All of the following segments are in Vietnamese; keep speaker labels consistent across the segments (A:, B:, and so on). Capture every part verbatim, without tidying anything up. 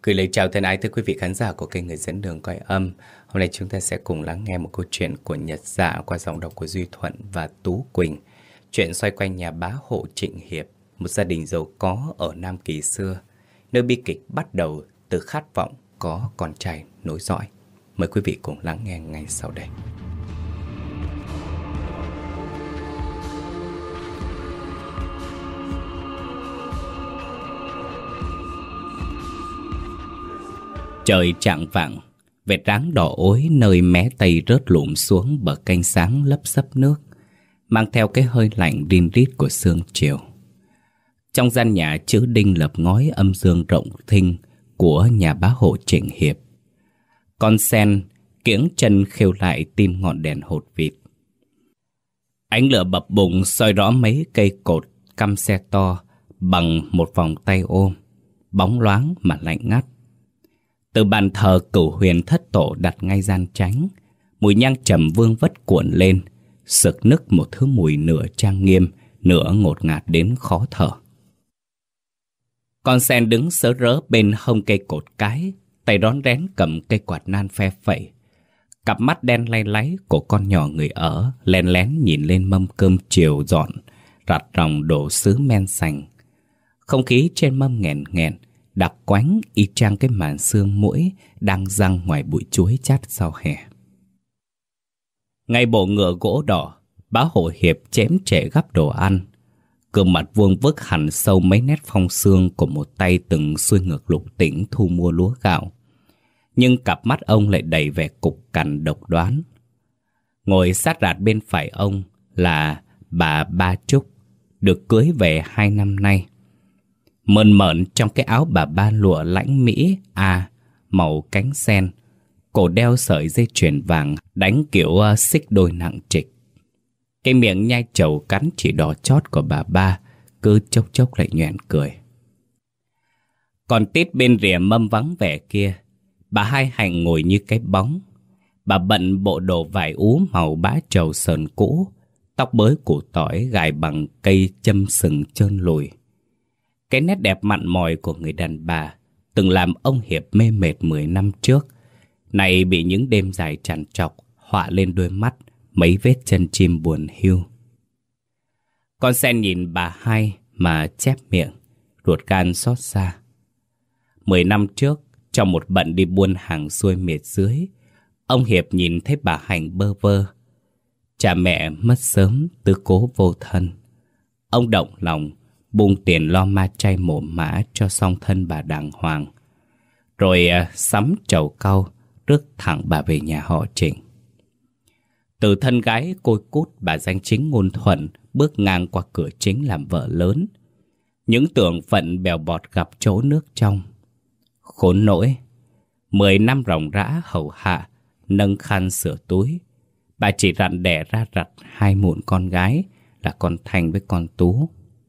A: Gửi lời chào thân ái tới quý vị khán giả của kênh Người Dẫn Đường Coi Âm. Hôm nay chúng ta sẽ cùng lắng nghe một câu chuyện của Nhật Dạ qua giọng đọc của Duy Thuận và Tú Quỳnh. Chuyện xoay quanh nhà bá hộ Trịnh Hiệp, một gia đình giàu có ở Nam Kỳ xưa, nơi bi kịch bắt đầu từ khát vọng có con trai nối dõi. Mời quý vị cùng lắng nghe ngay sau đây. Trời chạng vạng, vệt ráng đỏ ối nơi mé tây rớt lụm xuống bờ kênh sáng lấp xấp nước, mang theo cái hơi lạnh rin rít của sương chiều. Trong gian nhà chữ đinh lập ngói âm dương rộng thinh của nhà bá hộ Trịnh Hiệp, con sen kiễng chân khêu lại tim ngọn đèn hột vịt. Ánh lửa bập bùng soi rõ mấy cây cột căm xe to bằng một vòng tay ôm, bóng loáng mà lạnh ngắt. Từ bàn thờ Cửu Huyền thất tổ đặt ngay gian tránh, mùi nhang trầm vương vất cuộn lên, sực nức một thứ mùi nửa trang nghiêm, nửa ngột ngạt đến khó thở. Con sen đứng sớ rớ bên hông cây cột cái, tay rón rén cầm cây quạt nan phe phẩy. Cặp mắt đen lay láy của con nhỏ người ở len lén nhìn lên mâm cơm chiều dọn, rặt ròng đổ sứ men sành. Không khí trên mâm nghèn nghẹn, đặc quánh y chang cái màn sương muỗi đang giăng ngoài bụi chuối chát sau hè. Ngay bộ ngựa gỗ đỏ, bá hộ Hiệp chém trệ gắp đồ ăn. Gương mặt vuông vức hẳn sâu mấy nét phong sương của một tay từng xuôi ngược lục tỉnh thu mua lúa gạo. Nhưng cặp mắt ông lại đầy vẻ cục cằn độc đoán. Ngồi sát rạt bên phải ông là bà Ba Trúc, được cưới về hai năm nay. Mơn mởn trong cái áo bà ba lụa lãnh Mỹ A màu cánh sen, cổ đeo sợi dây chuyền vàng đánh kiểu uh, xích đôi nặng trịch. Cái miệng nhai trầu cắn chỉ đỏ chót của bà ba cứ chốc chốc lại nhoẻn cười. Còn tít bên rìa mâm vắng vẻ kia, bà Hai Hạnh ngồi như cái bóng. Bà bận bộ đồ vải ú màu bã trầu sờn cũ, tóc bới củ tỏi gài bằng cây châm sừng trơn lùi. Cái nét đẹp mặn mòi của người đàn bà từng làm ông Hiệp mê mệt mười năm trước, nay bị những đêm dài trằn trọc họa lên đôi mắt mấy vết chân chim buồn hiu. Con sen nhìn bà Hai mà chép miệng, ruột gan xót xa. Mười năm trước, trong một bận đi buôn hàng xuôi miệt dưới, ông Hiệp nhìn thấy bà Hạnh bơ vơ. Cha mẹ mất sớm, tứ cố vô thân. Ông động lòng bung tiền lo ma chay mổ mã cho song thân bà đàng hoàng, rồi à, sắm trầu cau rước thẳng bà về nhà họ Trịnh. Từ thân gái côi cút bà danh chính ngôn thuận bước ngang qua cửa chính làm vợ lớn. Những tưởng phận bèo bọt gặp chỗ nước trong. Khốn nỗi, mười năm ròng rã hầu hạ, nâng khăn sửa túi, bà chỉ rặn đẻ ra rặt hai mụn con gái là con Thanh với con Tú.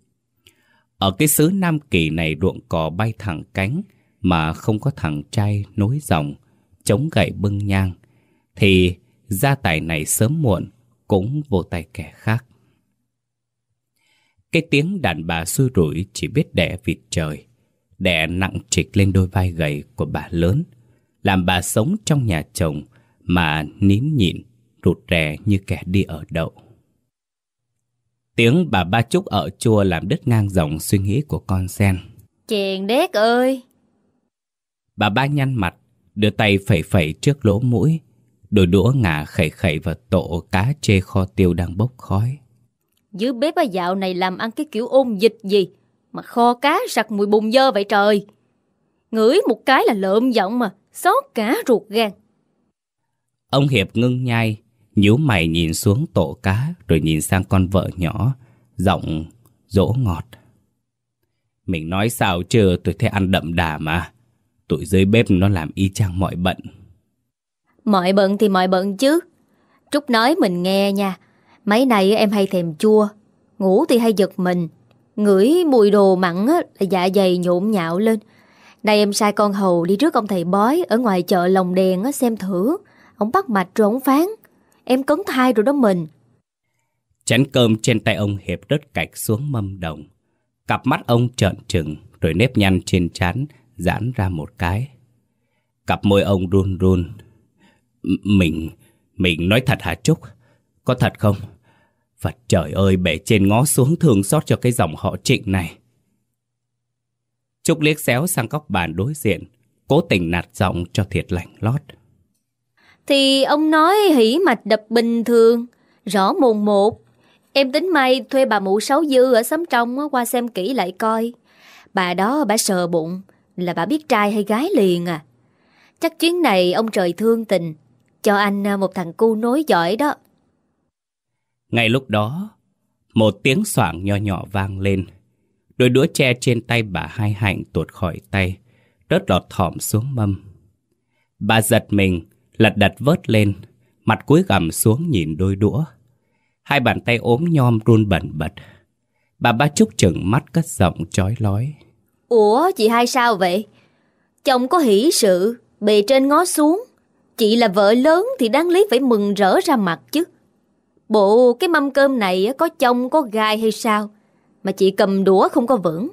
A: Ở cái xứ Nam Kỳ này ruộng cỏ bay thẳng cánh mà không có thằng trai nối dòng, chống gậy bưng nhang, thì gia tài này sớm muộn cũng vô tay kẻ khác. Cái tiếng đàn bà xui rủi chỉ biết đẻ vịt trời, đẻ nặng trịch lên đôi vai gầy của bà lớn, làm bà sống trong nhà chồng mà nín nhịn, rụt rè như kẻ đi ở đậu. Tiếng bà Ba Trúc ở chua làm đứt ngang dòng suy nghĩ của con sen.
B: Chèn đét ơi!
A: Bà Ba nhăn mặt, đưa tay phẩy phẩy trước lỗ mũi, đôi đũa ngả khẩy khẩy vào tổ cá chê kho tiêu đang bốc khói.
B: Dưới bếp á dạo này làm ăn cái kiểu ôn dịch gì mà kho cá sặc mùi bùn dơ vậy trời. Ngửi một cái là lợm giọng mà, xót cả ruột gan.
A: Ông Hiệp ngưng nhai, nhíu mày nhìn xuống tổ cá, rồi nhìn sang con vợ nhỏ, giọng dỗ ngọt. Mình nói sao chứ tôi thấy ăn đậm đà mà. Tụi dưới bếp nó làm y chang mọi bận.
B: Mọi bận thì mọi bận chứ. Trúc nói mình nghe nha. Mấy này em hay thèm chua, ngủ thì hay giật mình, ngửi mùi đồ mặn là dạ dày nhộn nhạo lên. Nay em sai con hầu đi rước ông thầy bói ở ngoài chợ Lồng Đèn xem thử. Ông bắt mạch rồi ông phán em cấn thai rồi đó mình.
A: Chén cơm trên tay ông Hiệp rớt cạch xuống mâm đồng. Cặp mắt ông trợn trừng, rồi nếp nhăn trên trán giãn ra một cái. Cặp môi ông run run. Mình, mình nói thật hả Trúc? Có thật không? Phật trời ơi, bề trên ngó xuống thương xót cho cái dòng họ Trịnh này. Trúc liếc xéo sang góc bàn đối diện, cố tình nạt giọng cho thiệt lành lót.
B: Thì ông nói hỉ mạch đập bình thường, rõ mồn một. Em tính may thuê bà mụ Sáu Dư ở xóm trong qua xem kỹ lại coi. Bà đó bà sờ bụng là bà biết trai hay gái liền à. Chắc chuyến này ông trời thương tình, cho anh một thằng cu nối giỏi đó.
A: Ngay lúc đó, một tiếng xoảng nho nhỏ vang lên. Đôi đũa tre trên tay bà Hai Hạnh tuột khỏi tay, rớt lọt thỏm xuống mâm. Bà giật mình, lật đật vớt lên, mặt cúi gằm xuống nhìn đôi đũa. Hai bàn tay ốm nhom run bần bật. Bà Ba Trúc trừng mắt cất giọng chói lói.
B: Ủa chị Hai sao vậy? Chồng có hỷ sự, bề trên ngó xuống. Chị là vợ lớn thì đáng lý phải mừng rỡ ra mặt chứ. Bộ cái mâm cơm này có chông có gai hay sao mà chị cầm đũa không có vững?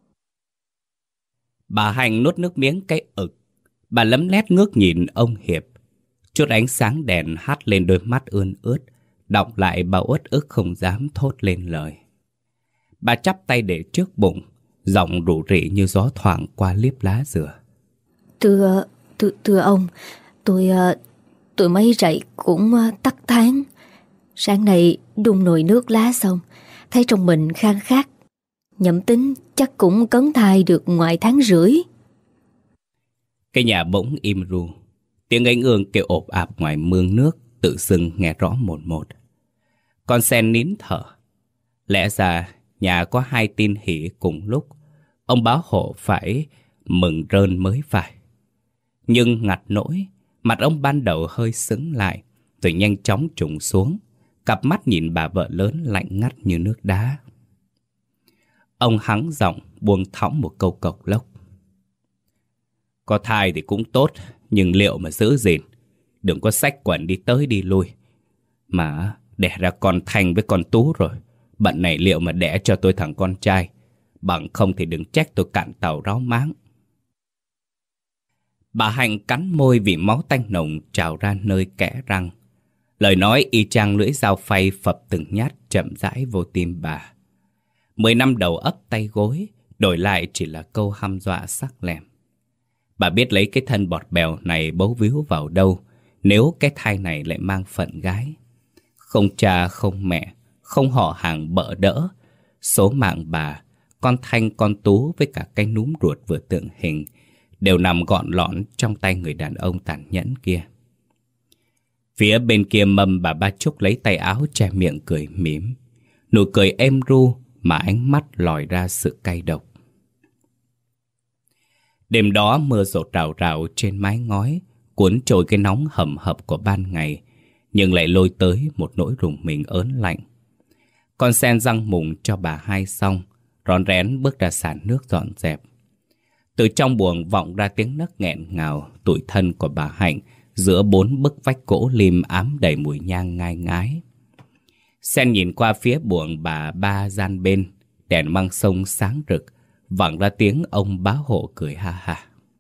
A: Bà Hạnh nuốt nước miếng cái ực. Bà lấm lét ngước nhìn ông Hiệp. Chút ánh sáng đèn hắt lên đôi mắt ươn ướt, đọng lại bà uất ức không dám thốt lên lời. Bà chắp tay để trước bụng, giọng rủ rỉ như gió thoảng qua liếp lá dừa.
B: Thưa, thưa, thưa ông, tôi, tôi mới dậy cũng tắc tháng. Sáng nay đun nồi nước lá xong, thấy trong mình khang khát. Nhậm tính chắc cũng cấn thai được ngoài tháng rưỡi.
A: Cái nhà bỗng im ru. Tiếng ánh ương kêu ộp ạp ngoài mương nước tự dưng nghe rõ một một. Con sen nín thở. Lẽ ra nhà có hai tin hỉ cùng lúc, ông báo hộ phải mừng rơn mới phải. Nhưng ngặt nỗi, mặt ông ban đầu hơi sững lại, rồi nhanh chóng trùng xuống. Cặp mắt nhìn bà vợ lớn lạnh ngắt như nước đá. Ông hắng giọng buông thõng một câu cộc lốc. Có thai thì cũng tốt, nhưng liệu mà giữ gìn. Đừng có xách quần đi tới đi lui. Mà đẻ ra con Thanh với con Tú rồi, bận này liệu mà đẻ cho tôi thằng con trai. Bằng không thì đừng trách tôi cạn tàu ráo máng. Bà Hạnh cắn môi vì máu tanh nồng trào ra nơi kẽ răng. Lời nói y chang lưỡi dao phay phập từng nhát chậm rãi vô tim bà. Mười năm đầu ấp tay gối, đổi lại chỉ là câu hăm dọa sắc lẹm. Bà biết lấy cái thân bọt bèo này bấu víu vào đâu nếu cái thai này lại mang phận gái. Không cha không mẹ, không họ hàng bợ đỡ. Số mạng bà, con Thanh con Tú với cả cái núm ruột vừa tượng hình đều nằm gọn lọn trong tay người đàn ông tàn nhẫn kia. Phía bên kia mâm bà Ba Trúc lấy tay áo che miệng cười mỉm. Nụ cười êm ru mà ánh mắt lòi ra sự cay độc. Đêm đó mưa rột rào rào trên mái ngói, cuốn trôi cái nóng hầm hập của ban ngày, nhưng lại lôi tới một nỗi rùng mình ớn lạnh. Con sen răng mùng cho bà Hai xong, rón rén bước ra sàn nước dọn dẹp. Từ trong buồng vọng ra tiếng nấc nghẹn ngào, tủi thân của bà Hạnh giữa bốn bức vách gỗ lim ám đầy mùi nhang ngai ngái. Sen nhìn qua phía buồng bà Ba gian bên, đèn măng sông sáng rực, vẳng ra tiếng ông bá hộ cười ha ha.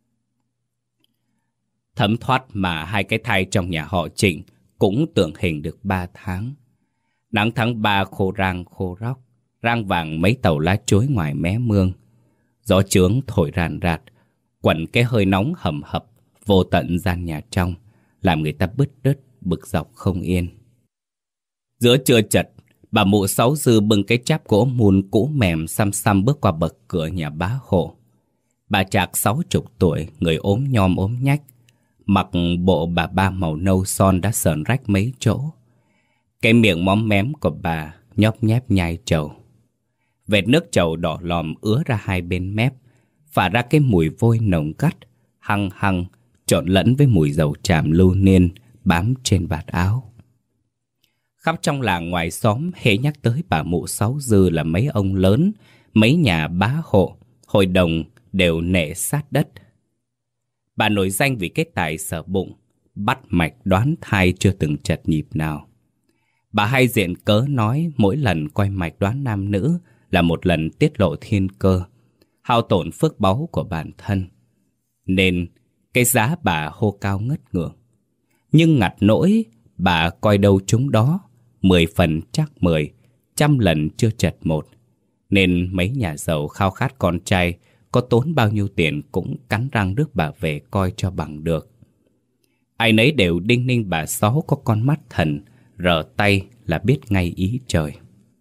A: Thấm thoát mà hai cái thai trong nhà họ Trịnh cũng tượng hình được ba tháng. Nắng tháng ba khô rang khô róc, rang vàng mấy tàu lá chuối ngoài mé mương. Gió chướng thổi ràn rạt, quẩn cái hơi nóng hầm hập vô tận gian nhà trong, làm người ta bứt rứt bực dọc không yên. Giữa trưa chật, bà mụ Sáu Dư bưng cái cháp gỗ mùn cũ mềm xăm xăm bước qua bậc cửa nhà bá hộ. Bà Trạc sáu chục tuổi, người ốm nhom ốm nhách, mặc bộ bà ba màu nâu son đã sờn rách mấy chỗ. Cái miệng móm mém của bà nhóp nhép nhai trầu. Vệt nước trầu đỏ lòm ứa ra hai bên mép, phả ra cái mùi vôi nồng gắt, hăng hăng, trộn lẫn với mùi dầu tràm lưu niên bám trên vạt áo. Khắp trong làng ngoài xóm hễ nhắc tới bà mụ Sáu Dư là mấy ông lớn, mấy nhà bá hộ, hội đồng đều nể sát đất. Bà nổi danh vì cái tài sở bụng, bắt mạch đoán thai chưa từng chật nhịp nào. Bà hay diện cớ nói mỗi lần coi mạch đoán nam nữ là một lần tiết lộ thiên cơ, hao tổn phước báu của bản thân. nên cái giá bà hô cao ngất ngưỡng. Nhưng ngặt nỗi bà coi đâu chúng đó, mười phần chắc mười, trăm lần chưa chật một. Nên mấy nhà giàu khao khát con trai, có tốn bao nhiêu tiền cũng cắn răng rước bà về coi cho bằng được. Ai nấy đều đinh ninh bà Sáu có con mắt thần, rờ tay là biết ngay ý trời.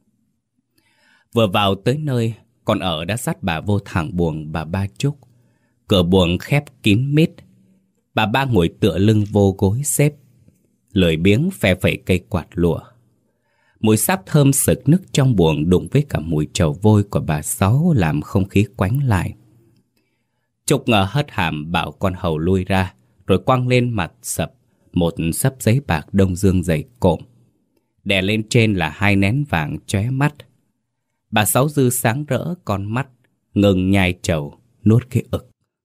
A: Vừa vào tới nơi, con ở đã dắt bà vô thẳng buồng bà Ba Trúc. Cửa buồng khép kín mít. Bà Ba ngồi tựa lưng vô gối xếp, lười biếng phe phẩy cây quạt lụa. Mùi sáp thơm sực nức trong buồng đụng với cả mùi trầu vôi của bà Sáu làm không khí quánh lại. Trúc ngờ hất hàm bảo con hầu lui ra, rồi quăng lên mặt sập một xấp giấy bạc đông dương dày cộm. Đè lên trên là hai nén vàng chóe mắt. Bà Sáu Dư sáng rỡ con mắt, ngừng nhai trầu, nuốt cái ực.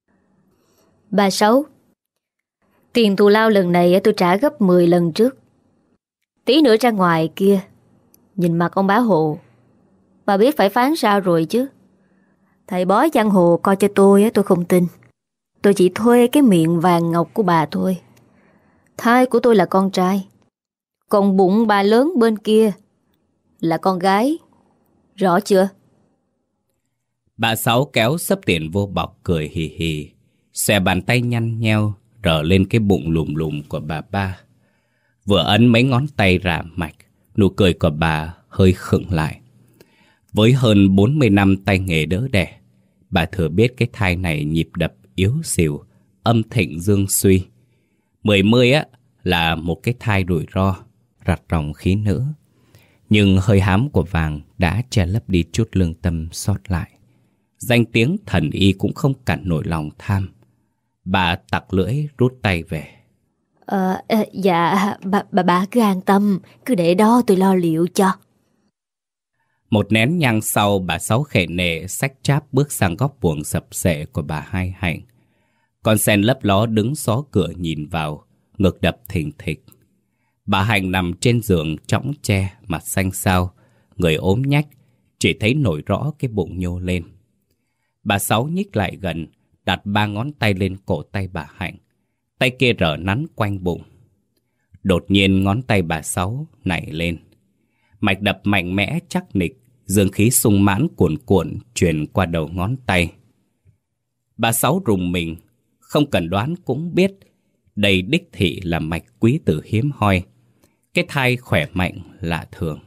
B: Bà Sáu, tiền thù lao lần này tôi trả gấp mười lần trước. Tí nữa ra ngoài kia, nhìn mặt ông bá Hộ, bà biết phải phán sao rồi chứ. Thầy bói giang hồ coi cho tôi, tôi không tin. Tôi chỉ thuê cái miệng vàng ngọc của bà thôi. Thai của tôi là con trai, còn bụng bà lớn bên kia là con gái. Rõ chưa?
A: Bà Sáu kéo xấp tiền vô bọc cười hì hì, xòe bàn tay nhăn nheo rờ lên cái bụng lùm lùm của bà Ba. Vừa ấn mấy ngón tay rả mạch, nụ cười của bà hơi khựng lại. Với hơn bốn mươi năm tay nghề đỡ đẻ, bà thừa biết cái thai này nhịp đập yếu xìu, âm thịnh dương suy. Mười mươi á là một cái thai rủi ro, rặt ròng khí nữ. Nhưng hơi hám của vàng đã che lấp đi chút lương tâm sót lại. Danh tiếng thần y cũng không cản nổi lòng tham. Bà tặc lưỡi rút tay về.
B: Ờ, dạ, bà, bà, bà cứ an tâm, cứ để đó tôi lo liệu cho.
A: Một nén nhang sau, bà Sáu khệ nệ xách cháp bước sang góc buồng sập sệ của bà Hai Hạnh. Con sen lấp ló đứng xó cửa nhìn vào, ngực đập thình thịch. Bà Hạnh nằm trên giường trõng tre, mặt xanh xao, người ốm nhách, chỉ thấy nổi rõ cái bụng nhô lên. Bà Sáu nhích lại gần, đặt ba ngón tay lên cổ tay bà Hạnh, tay kia rờ nắn quanh bụng. Đột nhiên ngón tay bà Sáu nảy lên, mạch đập mạnh mẽ chắc nịch, dương khí sung mãn cuồn cuộn truyền qua đầu ngón tay. Bà Sáu rùng mình, không cần đoán cũng biết đây đích thị là mạch quý tử hiếm hoi, cái thai khỏe mạnh lạ thường.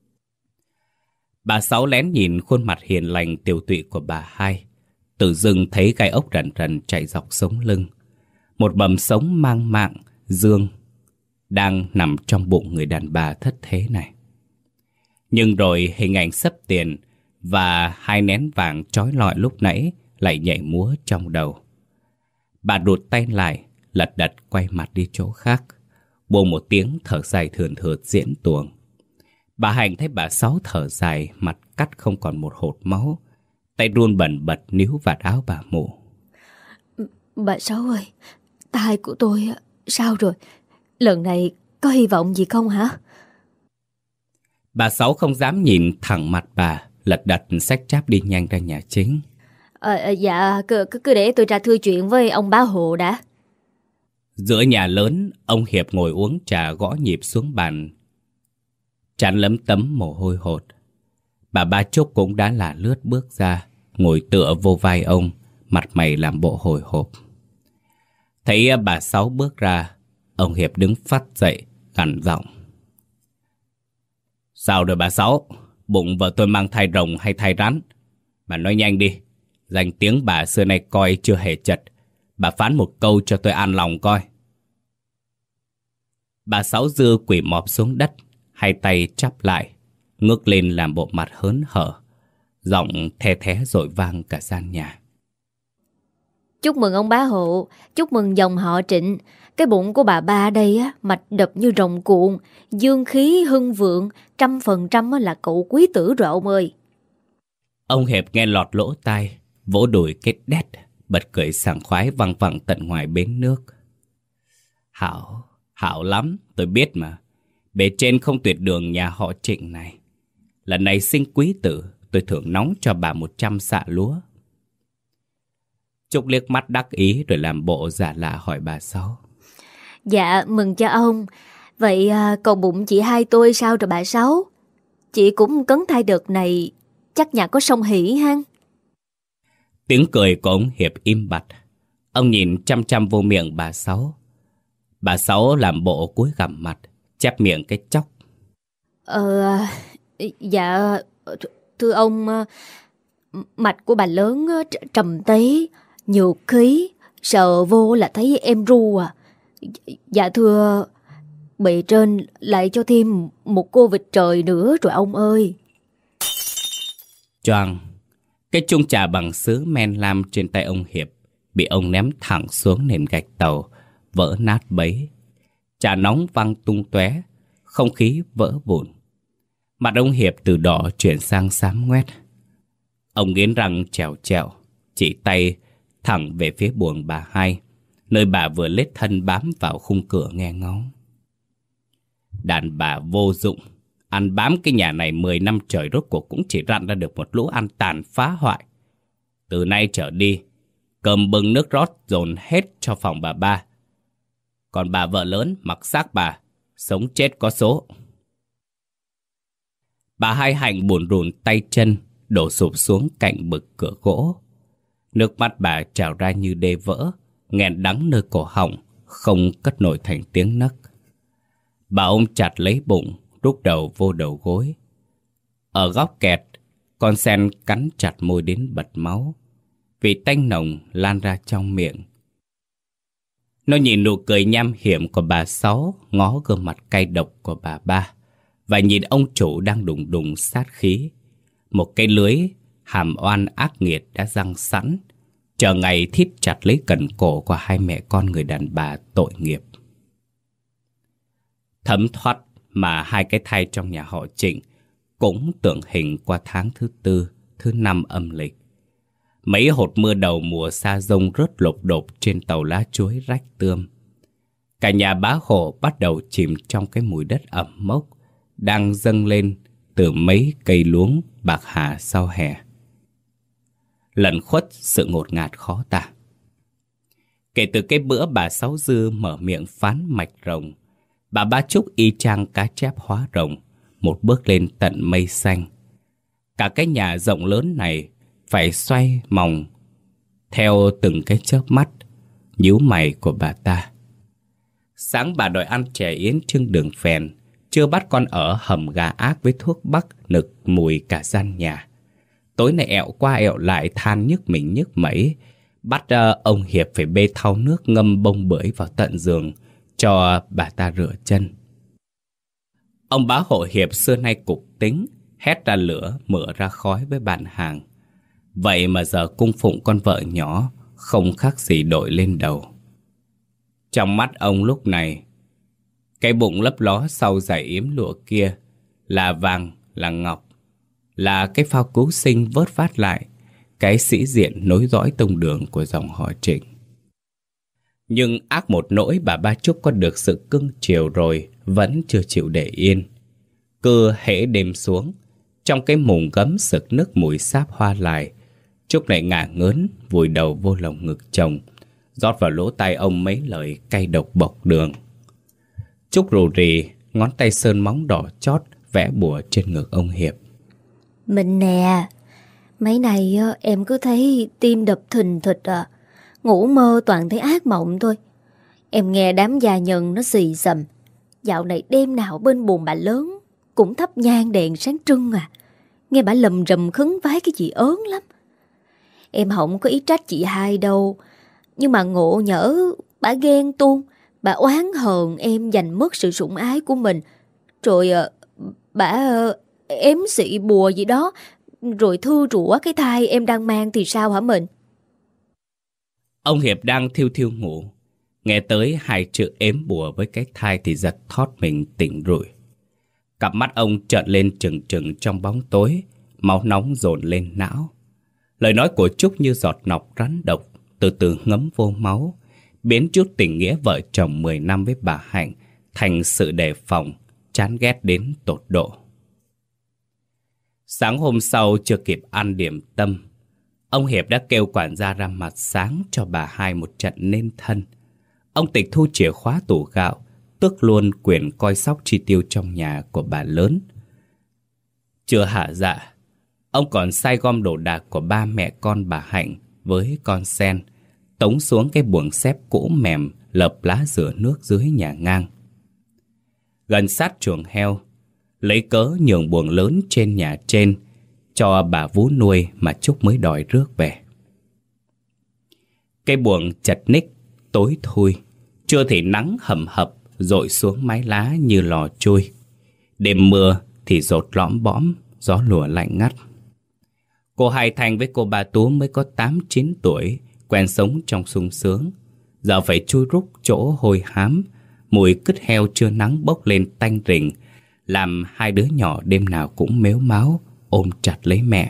A: Bà Sáu lén nhìn khuôn mặt hiền lành tiều tụy của bà Hai, tự dưng thấy gai ốc rần rần chạy dọc sống lưng. Một bầm sống mang mạng, dương, đang nằm trong bụng người đàn bà thất thế này. Nhưng rồi hình ảnh xấp tiền và hai nén vàng trói lọi lúc nãy lại nhảy múa trong đầu. Bà đụt tay lại, lật đật quay mặt đi chỗ khác, buông một tiếng thở dài thườn thượt diễn tuồng. Bà Hạnh thấy bà Sáu thở dài, mặt cắt không còn một hột máu, tay run bần bật níu vạt áo bà mụ.
B: Bà Sáu ơi, tai của tôi sao rồi? Lần này có hy vọng gì không hả?
A: Bà Sáu không dám nhìn thẳng mặt bà, lật đật xách cháp đi nhanh ra nhà chính.
B: À, dạ, cứ, cứ để tôi ra thưa chuyện với ông bá Hộ đã.
A: Giữa nhà lớn, ông Hiệp ngồi uống trà gõ nhịp xuống bàn, trán lấm tấm mồ hôi hột. Bà Ba Trúc cũng đã là lướt bước ra, ngồi tựa vô vai ông, mặt mày làm bộ hồi hộp. Thấy bà Sáu bước ra, ông Hiệp đứng phắt dậy, gằn giọng. Sao rồi bà Sáu? Bụng vợ tôi mang thai rồng hay thai rắn? Bà nói nhanh đi, danh tiếng bà xưa nay coi chưa hề chật. Bà phán một câu cho tôi an lòng coi. Bà Sáu Dư quỳ mọp xuống đất, hai tay chắp lại, ngước lên làm bộ mặt hớn hở, giọng the thé dội vang cả gian nhà.
B: Chúc mừng ông bá Hộ, chúc mừng dòng họ Trịnh. Cái bụng của bà Ba đây á, mạch đập như rồng cuộn, dương khí hưng vượng, trăm phần trăm là cậu quý tử rồi ông ơi.
A: Ông Hiệp nghe lọt lỗ tai, vỗ đùi cái đét, bật cười sảng khoái văng vẳng tận ngoài bến nước. Hảo, hảo lắm, tôi biết mà. Bề trên không tuyệt đường nhà họ Trịnh này. Lần này sinh quý tử, tôi thưởng nóng cho bà một trăm sạ lúa. Trúc liếc mắt đắc ý rồi làm bộ giả lạ hỏi bà Sáu.
B: Dạ mừng cho ông. Vậy à, còn bụng chị hai tôi sao rồi bà Sáu? Chị cũng cấn thai đợt này, chắc nhà có song hỷ hăng.
A: Tiếng cười của ông Hiệp im bặt. Ông nhìn chăm chăm vô miệng bà Sáu. Bà Sáu làm bộ cúi gằm mặt, chép miệng cái chóc.
B: Ờ, dạ, thưa ông, mạch của bà lớn trầm tí, nhược khí, sợ vô là thấy em ru à. Dạ thưa, bề trên lại cho thêm một cô vịt trời nữa rồi ông ơi.
A: Choang, cái chung trà bằng sứ men lam trên tay ông Hiệp bị ông ném thẳng xuống nền gạch tàu, vỡ nát bấy. Trà nóng văng tung tóe, không khí vỡ vụn. Mặt ông Hiệp từ đỏ chuyển sang xám ngoét. Ông nghiến răng trèo trèo, chỉ tay thẳng về phía buồng bà hai, nơi bà vừa lết thân bám vào khung cửa nghe ngóng. Đàn bà vô dụng, ăn bám cái nhà này mười năm trời rốt cuộc cũng chỉ rặn ra được một lũ ăn tàn phá hoại. Từ nay trở đi, cơm bưng nước rót dồn hết cho phòng bà ba. Còn bà vợ lớn mặc xác bà, sống chết có số. Bà hai Hạnh buồn rùn tay chân, đổ sụp xuống cạnh bực cửa gỗ. Nước mắt bà trào ra như đê vỡ, nghẹn đắng nơi cổ họng, không cất nổi thành tiếng nấc. Bà ôm chặt lấy bụng, rút đầu vô đầu gối. Ở góc kẹt, con sen cắn chặt môi đến bật máu, vị tanh nồng lan ra trong miệng. Nó nhìn nụ cười nham hiểm của bà Sáu, ngó gương mặt cay độc của bà ba, và nhìn ông chủ đang đùng đùng sát khí. Một cái lưới hàm oan ác nghiệt đã giăng sẵn, chờ ngày thít chặt lấy cần cổ của hai mẹ con người đàn bà tội nghiệp. Thấm thoát mà hai cái thai trong nhà họ Trịnh cũng tượng hình qua tháng thứ tư, thứ năm âm lịch. Mấy hột mưa đầu mùa sa rông rớt lộp đột trên tàu lá chuối rách tươm. Cả nhà bá hộ bắt đầu chìm trong cái mùi đất ẩm mốc đang dâng lên từ mấy cây luống bạc hà sau hè. Lẩn khuất sự ngột ngạt khó tả. Kể từ cái bữa bà Sáu Dư mở miệng phán mạch rồng, bà Ba Trúc y chang cá chép hóa rồng, một bước lên tận mây xanh. Cả cái nhà rộng lớn này phải xoay mòng theo từng cái chớp mắt nhíu mày của bà ta. Sáng bà đòi ăn chè yến trưng đường phèn, chưa bắt con ở hầm gà ác với thuốc bắc nực mùi cả gian nhà. Tối nay ẹo qua ẹo lại than nhức mình nhức mẩy, bắt uh, ông Hiệp phải bê thau nước ngâm bông bưởi vào tận giường cho bà ta rửa chân. Ông bá hộ Hiệp xưa nay cục tính, hét ra lửa mửa ra khói với bàn hàng. Vậy mà giờ cung phụng con vợ nhỏ không khác gì đội lên đầu. Trong mắt ông lúc này, cái bụng lấp ló sau dải yếm lụa kia là vàng, là ngọc, là cái phao cứu sinh vớt vát lại cái sĩ diện nối dõi tông đường của dòng họ Trịnh. Nhưng ác một nỗi bà Ba Trúc có được sự cưng chiều rồi vẫn chưa chịu để yên. Cứ hễ đêm xuống, trong cái mùng gấm sực nước mùi sáp hoa lại, Trúc lại ngả ngớn vùi đầu vô lồng ngực chồng, rót vào lỗ tai ông mấy lời cay độc bộc đường. Trúc rù rì, ngón tay sơn móng đỏ chót vẽ bùa trên ngực ông Hiệp.
B: Mình nè, mấy này em cứ thấy tim đập thình thịch à, ngủ mơ toàn thấy ác mộng thôi. Em nghe đám gia nhân nó xì xầm, dạo này đêm nào bên buồng bà lớn cũng thắp nhang đèn sáng trưng à. Nghe bà lầm rầm khấn vái cái gì ớn lắm. Em không có ý trách chị hai đâu, nhưng mà ngộ nhỡ bà ghen tuông, bà oán hờn em giành mất sự sủng ái của mình, rồi bà ém xị bùa gì đó, rồi thưa rủa cái thai em đang mang thì sao hả mình?
A: Ông Hiệp đang thiêu thiêu ngủ, nghe tới hai chữ ếm bùa với cái thai thì giật thót mình tỉnh rủi. Cặp mắt ông trợn lên trừng trừng trong bóng tối, máu nóng dồn lên não. Lời nói của Trúc như giọt nọc rắn độc, từ từ ngấm vô máu, biến chút tình nghĩa vợ chồng mười năm với bà Hạnh thành sự đề phòng, chán ghét đến tột độ. Sáng hôm sau chưa kịp ăn điểm tâm, Ông Hiệp đã kêu quản gia ra mặt sáng cho bà hai một trận nên thân. Ông tịch thu chìa khóa tủ gạo, tước luôn quyền coi sóc chi tiêu trong nhà của bà lớn. Chưa hả dạ, ông còn sai gom đồ đạc của ba mẹ con bà Hạnh với con Sen, tống xuống cái buồng xếp cũ mềm lợp lá rửa nước dưới nhà ngang. Gần sát chuồng heo, lấy cớ nhường buồng lớn trên nhà trên cho bà vú nuôi mà Trúc mới đòi rước về. Cái buồng chật ních, tối thui, trưa thì nắng hầm hập dội xuống mái lá như lò trôi. Đêm mưa thì dột lõm bõm, gió lùa lạnh ngắt. Cô Hai Thanh với cô Ba Tú mới có tám chín tuổi, quen sống trong sung sướng. Giờ phải chui rúc chỗ hôi hám, mùi cứt heo trưa nắng bốc lên tanh rình, làm hai đứa nhỏ đêm nào cũng mếu máo, ôm chặt lấy mẹ.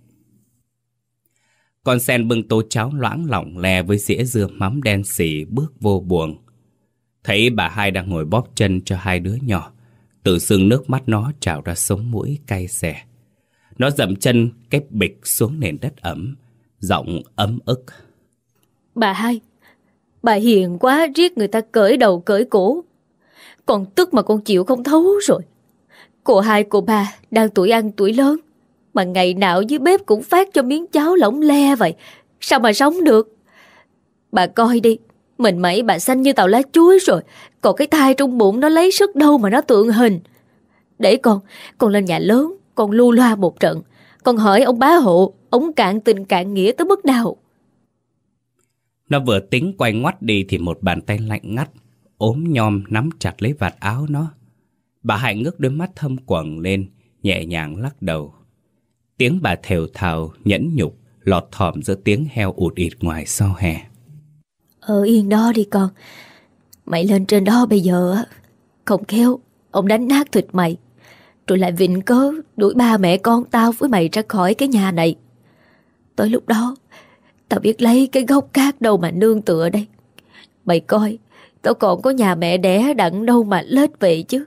A: Con Sen bưng tô cháo loãng lỏng lè với dĩa dưa mắm đen xì bước vô buồng. Thấy bà hai đang ngồi bóp chân cho hai đứa nhỏ, tự dưng nước mắt nó trào ra sống mũi cay xè. Nó dậm chân cái bịch xuống nền đất ẩm, giọng ấm ức.
B: Bà hai, bà hiền quá, riết người ta cởi đầu cởi cổ. Con tức mà con chịu không thấu rồi. Cô hai cô ba đang tuổi ăn tuổi lớn, mà ngày nào dưới bếp cũng phát cho miếng cháo lỏng le vậy, sao mà sống được. Bà coi đi, mình mẩy bà xanh như tàu lá chuối rồi, còn cái thai trong bụng nó lấy sức đâu mà nó tượng hình. Để con, con lên nhà lớn, con lưu loa một trận, con hỏi ông bá hộ, ông cạn tình cạn nghĩa tới mức nào.
A: Nó vừa tính quay ngoắt đi thì một bàn tay lạnh ngắt, ốm nhom nắm chặt lấy vạt áo nó. Bà Hạnh ngước đôi mắt thâm quầng lên, nhẹ nhàng lắc đầu. Tiếng bà thều thào nhẫn nhục lọt thỏm giữa tiếng heo ụt ịt ngoài sau hè.
B: Ở yên đó đi con. Mày lên trên đó bây giờ không khéo ông đánh nát thịt mày, rồi lại vịn cớ đuổi ba mẹ con tao với mày ra khỏi cái nhà này. Tới lúc đó tao biết lấy cái gốc cát đâu mà nương tựa đây. Mày coi, tao còn có nhà mẹ đẻ đặng đâu mà lết về chứ.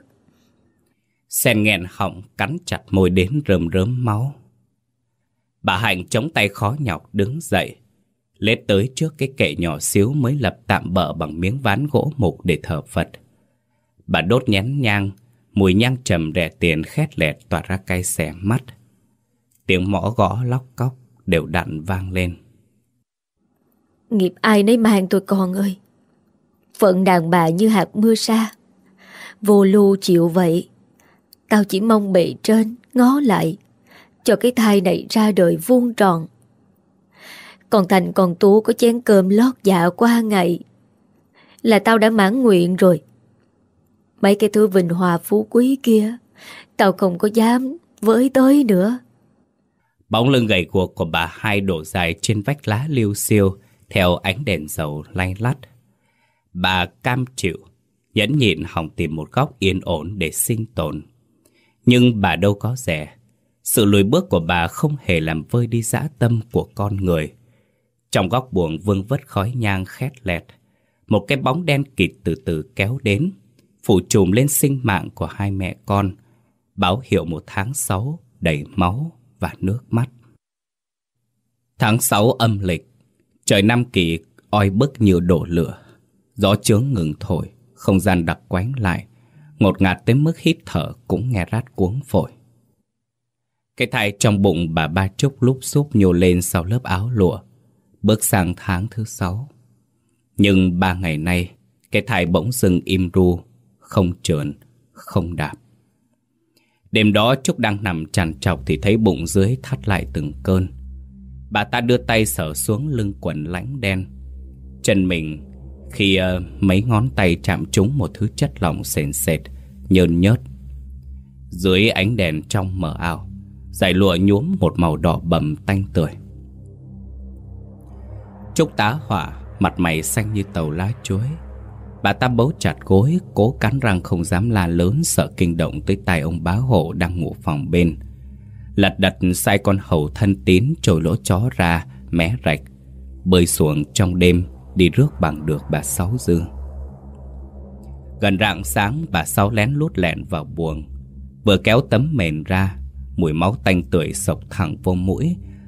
A: Sen nghẹn họng cắn chặt môi đến rơm rớm máu. Bà Hạnh chống tay khó nhọc đứng dậy, lết tới trước cái kệ nhỏ xíu mới lập tạm bợ bằng miếng ván gỗ mục để thờ Phật. Bà đốt nhén nhang, mùi nhang trầm rẻ tiền khét lẹt tỏa ra cay xè mắt. Tiếng mõ gõ lóc cóc đều đặn vang lên.
B: Nghiệp ai nấy mang tôi con ơi. Phận đàn bà như hạt mưa sa, vô lưu chịu vậy. Tao chỉ mong bề trên ngó lại, cho cái thai này ra đời vuông tròn. Còn Thành còn Tú có chén cơm lót dạ qua ngày là tao đã mãn nguyện rồi. Mấy cái thứ vinh hòa phú quý kia tao không có dám với tới nữa.
A: Bóng lưng gầy guộc của bà hai đổ dài trên vách lá liêu xiêu theo ánh đèn dầu lay lắt. Bà cam chịu, nhẫn nhịn hòng tìm một góc yên ổn để sinh tồn. Nhưng bà đâu có rẻ. Sự lùi bước của bà không hề làm vơi đi dã tâm của con người. Trong góc buồng vương vất khói nhang khét lẹt, một cái bóng đen kịt từ từ kéo đến, phủ trùm lên sinh mạng của hai mẹ con, báo hiệu một tháng sáu đầy máu và nước mắt. Tháng sáu âm lịch, trời Nam Kỷ oi bức như đổ lửa. Gió chướng ngừng thổi, không gian đặc quánh lại, ngột ngạt tới mức hít thở cũng nghe rát cuống phổi. Cái thai trong bụng bà Ba Trúc lúc xúc nhô lên sau lớp áo lụa, bước sang tháng thứ sáu. Nhưng ba ngày nay, cái thai bỗng dưng im ru, không trườn, không đạp. Đêm đó Trúc đang nằm trằn trọc thì thấy bụng dưới thắt lại từng cơn. Bà ta đưa tay sờ xuống lưng quần lánh đen. Chân mình khi uh, mấy ngón tay chạm trúng một thứ chất lỏng sền sệt, nhơn nhớt. Dưới ánh đèn trong mờ ảo, dải lụa nhuốm một màu đỏ bầm tanh tưởi. Trúc tá hỏa, mặt mày xanh như tàu lá chuối. Bà ta bấu chặt gối, cố cắn răng không dám la lớn, sợ kinh động tới tai ông bá hộ đang ngủ phòng bên. Lật đật sai con hầu thân tín trồi lỗ chó ra, mé rạch, bơi xuồng trong đêm đi rước bằng được bà Sáu Dư. Gần rạng sáng, bà Sáu lén lút lẹn vào buồng, vừa kéo tấm mền ra, mùi máu tanh tưởi xộc thẳng vô mũi,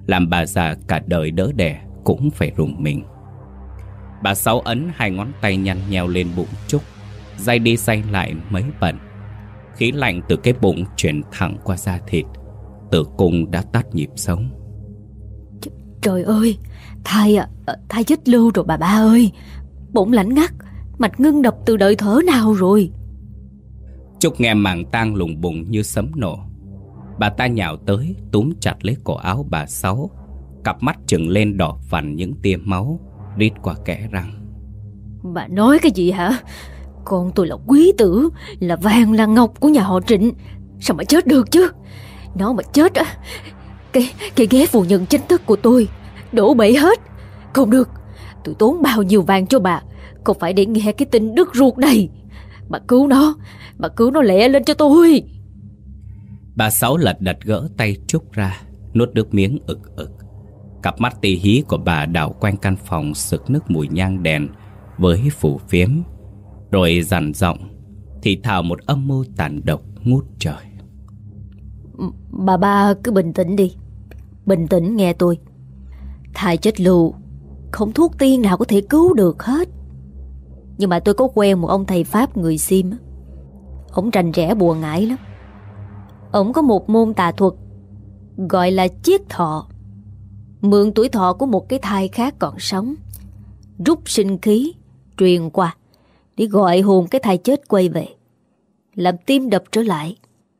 A: làm bà già cả đời đỡ đẻ cũng phải rùng mình. Bà Sáu ấn hai ngón tay nhăn nheo lên bụng Trúc, day đi day lại mấy bận. Khí lạnh từ cái bụng truyền thẳng qua da thịt, tử cung đã tắt nhịp sống.
B: Ch Trời ơi, thai à, thai chết lưu rồi bà ba ơi. Bụng lạnh ngắt, mạch ngưng đập từ đợi thở nào rồi.
A: Trúc nghe màng tang lùng bùng như sấm nổ. Bà ta nhào tới túm chặt lấy cổ áo bà Sáu, cặp mắt trừng lên đỏ vằn những tia máu rít qua kẽ răng.
B: Bà nói cái gì hả? Con tôi là quý tử, là vàng là ngọc của nhà họ Trịnh, sao mà chết được chứ? Nó mà chết á, Cái, cái ghế phu nhân chính thức của tôi đổ bể hết. Không được, tôi tốn bao nhiêu vàng cho bà, không phải để nghe cái tin đứt ruột này. Bà cứu nó, bà cứu nó lẹ lên cho tôi.
A: Bà Sáu lật đật gỡ tay Trúc ra, nuốt nước miếng ực ực. Cặp mắt tì hí của bà đảo quanh căn phòng sực nức mùi nhang đèn với phù phiếm, rồi dằn giọng thì thào một âm mưu tàn độc ngút trời.
B: Bà ba cứ bình tĩnh đi, bình tĩnh nghe tôi. Thai chết lưu không thuốc tiên nào có thể cứu được hết. Nhưng mà tôi có quen một ông thầy Pháp người Sim. Ông rành rẽ bùa ngải lắm. Ông có một môn tà thuật gọi là chiết thọ, mượn tuổi thọ của một cái thai khác còn sống, rút sinh khí truyền qua để gọi hồn cái thai chết quay về, làm tim đập trở lại.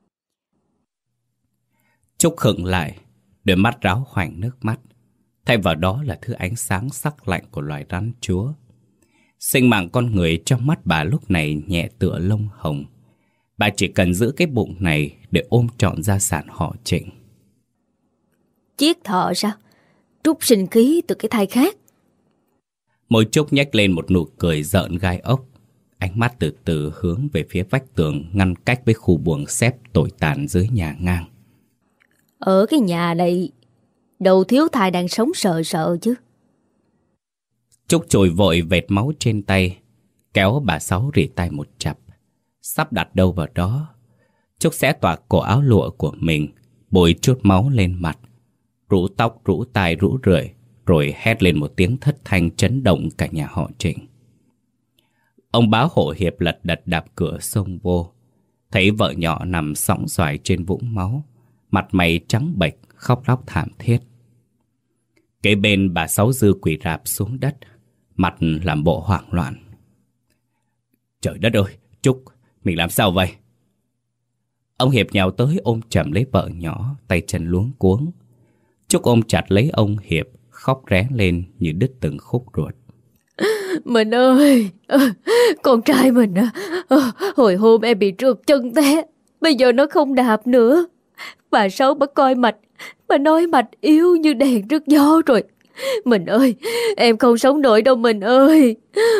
A: Trúc khựng lại, đôi mắt ráo hoảnh nước mắt. Thay vào đó là thứ ánh sáng sắc lạnh của loài rắn chúa. Sinh mạng con người trong mắt bà lúc này nhẹ tựa lông hồng. Bà chỉ cần giữ cái bụng này để ôm trọn gia sản họ Trịnh.
B: Chiết thọ sao? Rút sinh khí từ cái thai khác?
A: Môi Trúc nhếch lên một nụ cười rợn gai ốc. Ánh mắt từ từ hướng về phía vách tường ngăn cách với khu buồng xếp tồi tàn dưới nhà ngang.
B: Ở cái nhà này đâu thiếu thai đang sống sợ sợ chứ.
A: Trúc chùi vội vệt máu trên tay, kéo bà Sáu rỉ tay một chặp. Sắp đặt đâu vào đó, Trúc xé toạc cổ áo lụa của mình, bôi chút máu lên mặt, rũ tóc rũ tai rũ rượi, rồi hét lên một tiếng thất thanh chấn động cả nhà họ Trịnh. Ông Bá Hộ Hiệp lật đật đạp cửa xông vô, thấy vợ nhỏ nằm sõng soài trên vũng máu, mặt mày trắng bệch khóc lóc thảm thiết. Kế bên bà Sáu Dư quỳ rạp xuống đất, mặt làm bộ hoảng loạn. Trời đất ơi, Trúc, mình làm sao vậy? Ông Hiệp nhào tới ôm chầm lấy vợ nhỏ, tay chân luống cuống. Trúc ôm chặt lấy ông Hiệp, khóc ré lên như đứt từng khúc ruột.
B: Mình ơi, con trai mình à, hồi hôm em bị trượt chân té, bây giờ nó không đạp nữa. Bà Sáu bà coi mạch, bà nói mạch yếu như đèn trước gió rồi. Mình ơi, em không sống nổi đâu mình ơi.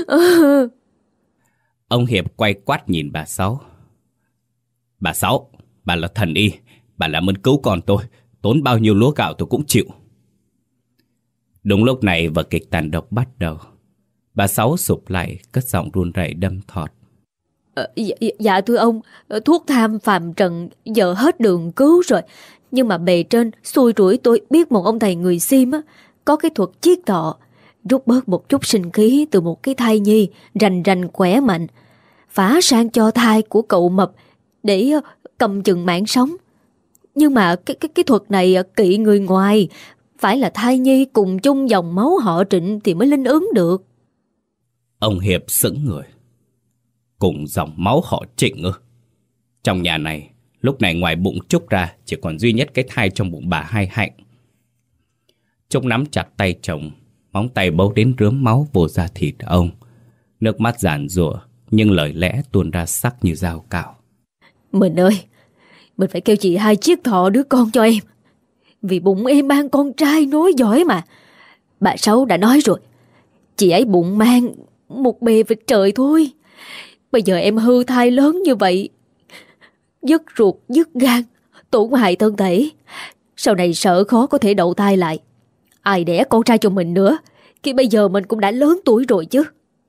A: Ông Hiệp quay quát nhìn bà Sáu. Bà Sáu, bà là thần y, bà làm ơn cứu con tôi, tốn bao nhiêu lúa gạo tôi cũng chịu. Đúng lúc này vở kịch tàn độc bắt đầu. Bà Sáu sụp lại, cất giọng run rẩy đâm thọt.
B: Ờ, dạ, dạ thưa ông, thuốc tham phàm trần giờ hết đường cứu rồi. Nhưng mà bề trên xui rủi tôi biết một ông thầy người Sim á, có cái thuật chiết thọ, rút bớt một chút sinh khí từ một cái thai nhi rành rành khỏe mạnh, phá sang cho thai của cậu mập để cầm chừng mạng sống. Nhưng mà cái, cái, cái thuật này kỵ người ngoài, phải là thai nhi cùng chung dòng máu họ Trịnh thì mới linh ứng được.
A: Ông Hiệp sững người. Cùng dòng máu họ Trịnh ư? Trong nhà này, lúc này ngoài bụng Trúc ra, chỉ còn duy nhất cái thai trong bụng bà Hai Hạnh. Trúc nắm chặt tay chồng, móng tay bấu đến rướm máu vô da thịt ông. Nước mắt giàn giụa, nhưng lời lẽ tuôn ra sắc như dao cạo.
B: Mình ơi, mình phải kêu chị Hai chiết thọ đứa con cho em. Vì bụng em mang con trai nối dõi mà. Bà Sáu đã nói rồi, chị ấy bụng mang một bề vịt trời thôi. Bây giờ em hư thai lớn như vậy, dứt ruột dứt gan, tổn hại thân thể, sau này sợ khó có thể đậu thai lại. Ai đẻ con trai cho mình nữa, khi bây giờ mình cũng đã lớn tuổi rồi chứ.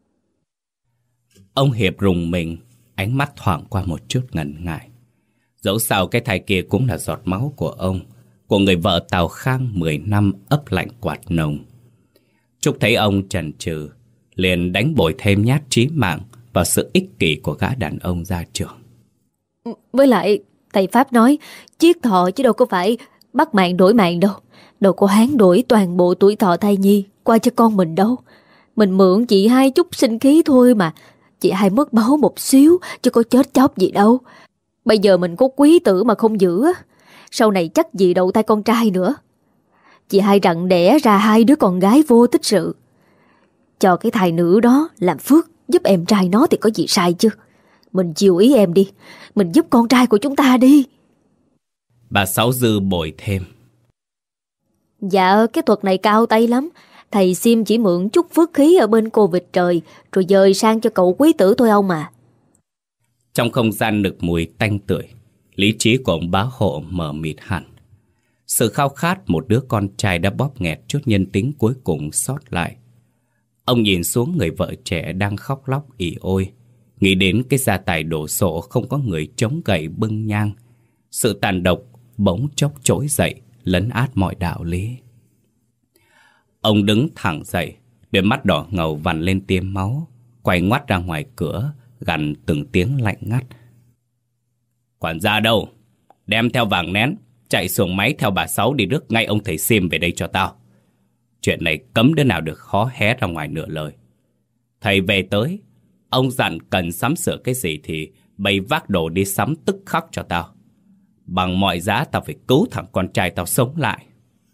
A: Ông Hiệp rùng mình, ánh mắt thoảng qua một chút ngần ngại. Dẫu sao cái thai kia cũng là giọt máu của ông, của người vợ Tào Khang mười năm ấp lạnh quạt nồng. Trúc thấy ông chần chừ, liền đánh bồi thêm nhát chí mạng vào sự ích kỷ của gã đàn ông gia trưởng.
B: Với lại thầy Pháp nói chiết thọ chứ đâu có phải bắt mạng đổi mạng đâu. Đâu có hán đổi toàn bộ tuổi thọ thai nhi qua cho con mình đâu. Mình mượn chị hai chút sinh khí thôi mà. Chị hai mất máu một xíu chứ có chết chóc gì đâu. Bây giờ mình có quý tử mà không giữ, sau này chắc gì đậu tay con trai nữa. Chị hai rặn đẻ ra hai đứa con gái vô tích sự. Cho cái thai nữ đó làm phước giúp em trai nó thì có gì sai chứ. Mình chiều ý em đi, mình giúp con trai của chúng ta đi.
A: Bà Sáu Dư bồi thêm.
B: Dạ cái thuật này cao tay lắm. Thầy Sim chỉ mượn chút phước khí ở bên cô vịt trời rồi dời sang cho cậu quý tử thôi ông à.
A: Trong không gian nực mùi tanh tưởi, lý trí của ông bá hộ mờ mịt hẳn. Sự khao khát một đứa con trai đã bóp nghẹt chút nhân tính cuối cùng sót lại. Ông nhìn xuống người vợ trẻ đang khóc lóc ỉ ôi, nghĩ đến cái gia tài đổ sộ không có người chống gậy bưng nhang. Sự tàn độc bỗng chốc trỗi dậy, lấn át mọi đạo lý. Ông đứng thẳng dậy, đôi mắt đỏ ngầu vằn lên tiêm máu, quay ngoắt ra ngoài cửa, gằn từng tiếng lạnh ngắt. Quản gia đâu? Đem theo vàng nén, chạy xuồng máy theo bà Sáu đi rước ngay ông thầy Sim về đây cho tao. Chuyện này cấm đứa nào được hó hé ra ngoài nửa lời. Thầy về tới, ông dặn cần sắm sửa cái gì thì bày vác đồ đi sắm tức khắc cho tao. Bằng mọi giá tao phải cứu thằng con trai tao sống lại.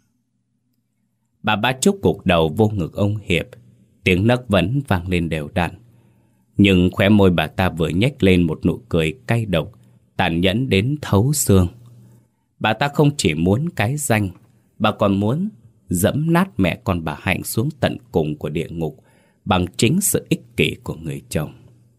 A: Bà Ba Trúc gục đầu vô ngực ông Hiệp, tiếng nấc vẫn vang lên đều đặn. Nhưng khóe môi bà ta vừa nhếch lên một nụ cười cay độc, tàn nhẫn đến thấu xương. Bà ta không chỉ muốn cái danh, bà còn muốn dẫm nát mẹ con bà Hạnh xuống tận cùng của địa ngục bằng chính sự ích kỷ của người chồng.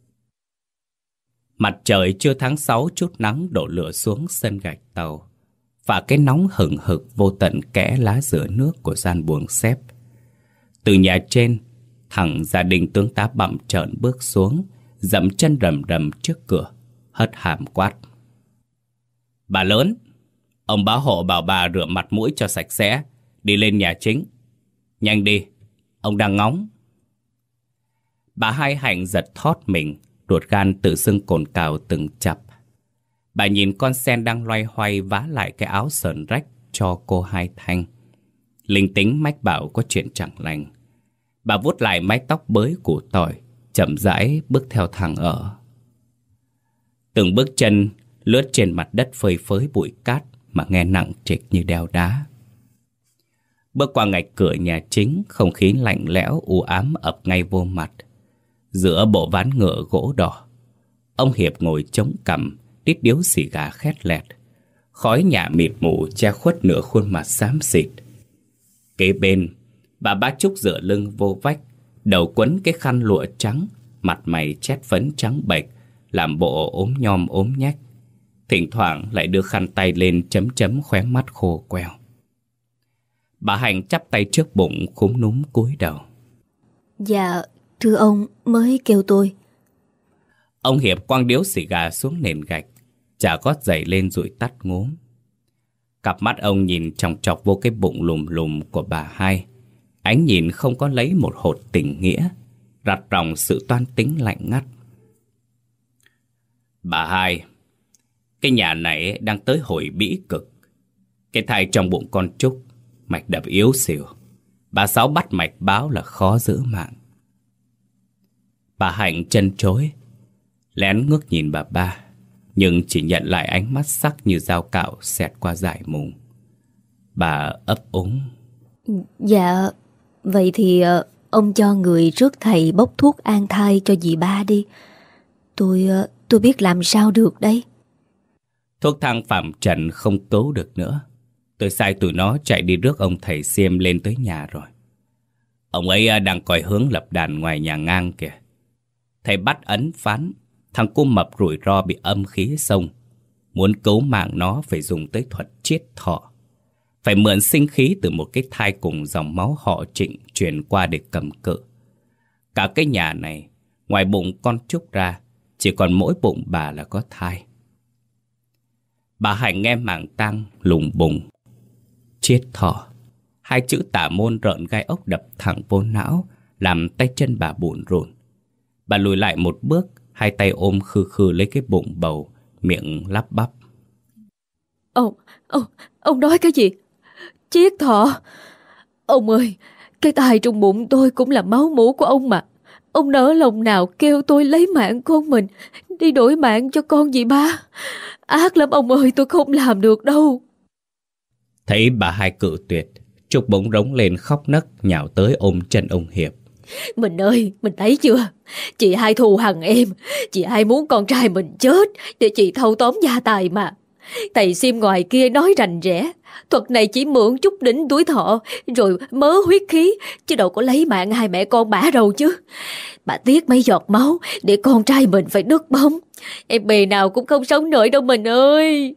A: Mặt trời trưa tháng sáu chút nắng đổ lửa xuống sân gạch tàu, và cái nóng hừng hực vô tận kẽ lá rửa nước của gian buồng xếp. Từ nhà trên, thằng gia đình tướng tá bặm trợn bước xuống, dậm chân rầm rầm trước cửa, hất hàm quát. Bà lớn, ông bá hộ bảo bà rửa mặt mũi cho sạch sẽ, đi lên nhà chính. Nhanh đi, ông đang ngóng. Bà Hai Hạnh giật thót mình, ruột gan tự dưng cồn cào từng chập. Bà nhìn con sen đang loay hoay vá lại cái áo sờn rách cho cô Hai Thanh. Linh tính mách bảo có chuyện chẳng lành. Bà vuốt lại mái tóc bới củ tỏi, chậm rãi bước theo thằng ở. Từng bước chân lướt trên mặt đất phơi phới bụi cát mà nghe nặng trịch như đeo đá. Bước qua ngạch cửa nhà chính, không khí lạnh lẽo u ám ập ngay vô mặt. Giữa bộ ván ngựa gỗ đỏ, ông Hiệp ngồi chống cằm, đít điếu xì gà khét lẹt. Khói nhả mịt mù che khuất nửa khuôn mặt xám xịt. Kế bên, bà Ba Trúc dựa lưng vô vách, đầu quấn cái khăn lụa trắng, mặt mày chét phấn trắng bệch, làm bộ ốm nhom ốm nhách. Thỉnh thoảng lại đưa khăn tay lên chấm chấm khóe mắt khô queo. Bà Hạnh chắp tay trước bụng khúm núm cúi đầu.
B: Dạ, thưa ông mới kêu tôi.
A: Ông Hiệp quăng điếu xì gà xuống nền gạch, chà gót giày lên rồi tắt ngốm. Cặp mắt ông nhìn chòng chọc vô cái bụng lùm lùm của bà Hai. Ánh nhìn không có lấy một hột tình nghĩa, rặt ròng sự toan tính lạnh ngắt. Bà Hai, cái nhà này đang tới hồi bĩ cực. Cái thai trong bụng con Trúc, mạch đập yếu xìu. Bà Sáu bắt mạch báo là khó giữ mạng. Bà Hạnh chân chối, lén ngước nhìn bà Ba, nhưng chỉ nhận lại ánh mắt sắc như dao cạo xẹt qua dải mùng. Bà ấp úng.
B: Dạ, vậy thì uh, ông cho người rước thầy bốc thuốc an thai cho dì Ba đi. Tôi uh, tôi biết làm sao được đây.
A: Thuốc thang phạm trần không cứu được nữa. Tôi sai tụi nó chạy đi rước ông thầy Xiêm lên tới nhà rồi. Ông ấy đang coi hướng lập đàn ngoài nhà ngang kìa. Thầy bắt ấn phán thằng cu mập rủi ro bị âm khí xông. Muốn cứu mạng nó phải dùng tới thuật chiết thọ. Phải mượn sinh khí từ một cái thai cùng dòng máu họ Trịnh truyền qua để cầm cự. Cả cái nhà này, ngoài bụng con Trúc ra, chỉ còn mỗi bụng bà là có thai. Bà Hạnh nghe mảng tang lùng bùng. Chết thỏ. Hai chữ tả môn rợn gai ốc đập thẳng vô não, làm tay chân bà bủn rủn. Bà lùi lại một bước, hai tay ôm khư khư lấy cái bụng bầu, miệng lắp bắp.
B: Ông, ông, ông nói cái gì? Chiếc thỏ? Ông ơi, cái tai trong bụng tôi cũng là máu mủ của ông mà. Ông nỡ lòng nào kêu tôi lấy mạng con mình đi đổi mạng cho con gì ba? Ác lắm ông ơi, tôi không làm được đâu.
A: Thấy bà hai cự tuyệt, Trúc bỗng rống lên khóc nấc, nhào tới ôm chân ông Hiệp.
B: Mình ơi, mình thấy chưa? Chị hai thù hằn em. Chị hai muốn con trai mình chết để chị thâu tóm gia tài mà. Thầy Sim ngoài kia nói rành rẽ, thuật này chỉ mượn chút đỉnh tuổi thọ rồi mớ huyết khí, chứ đâu có lấy mạng hai mẹ con bả đâu chứ. Bà tiếc mấy giọt máu để con trai mình phải đứt bóng. Em bề nào cũng không sống nổi đâu mình ơi.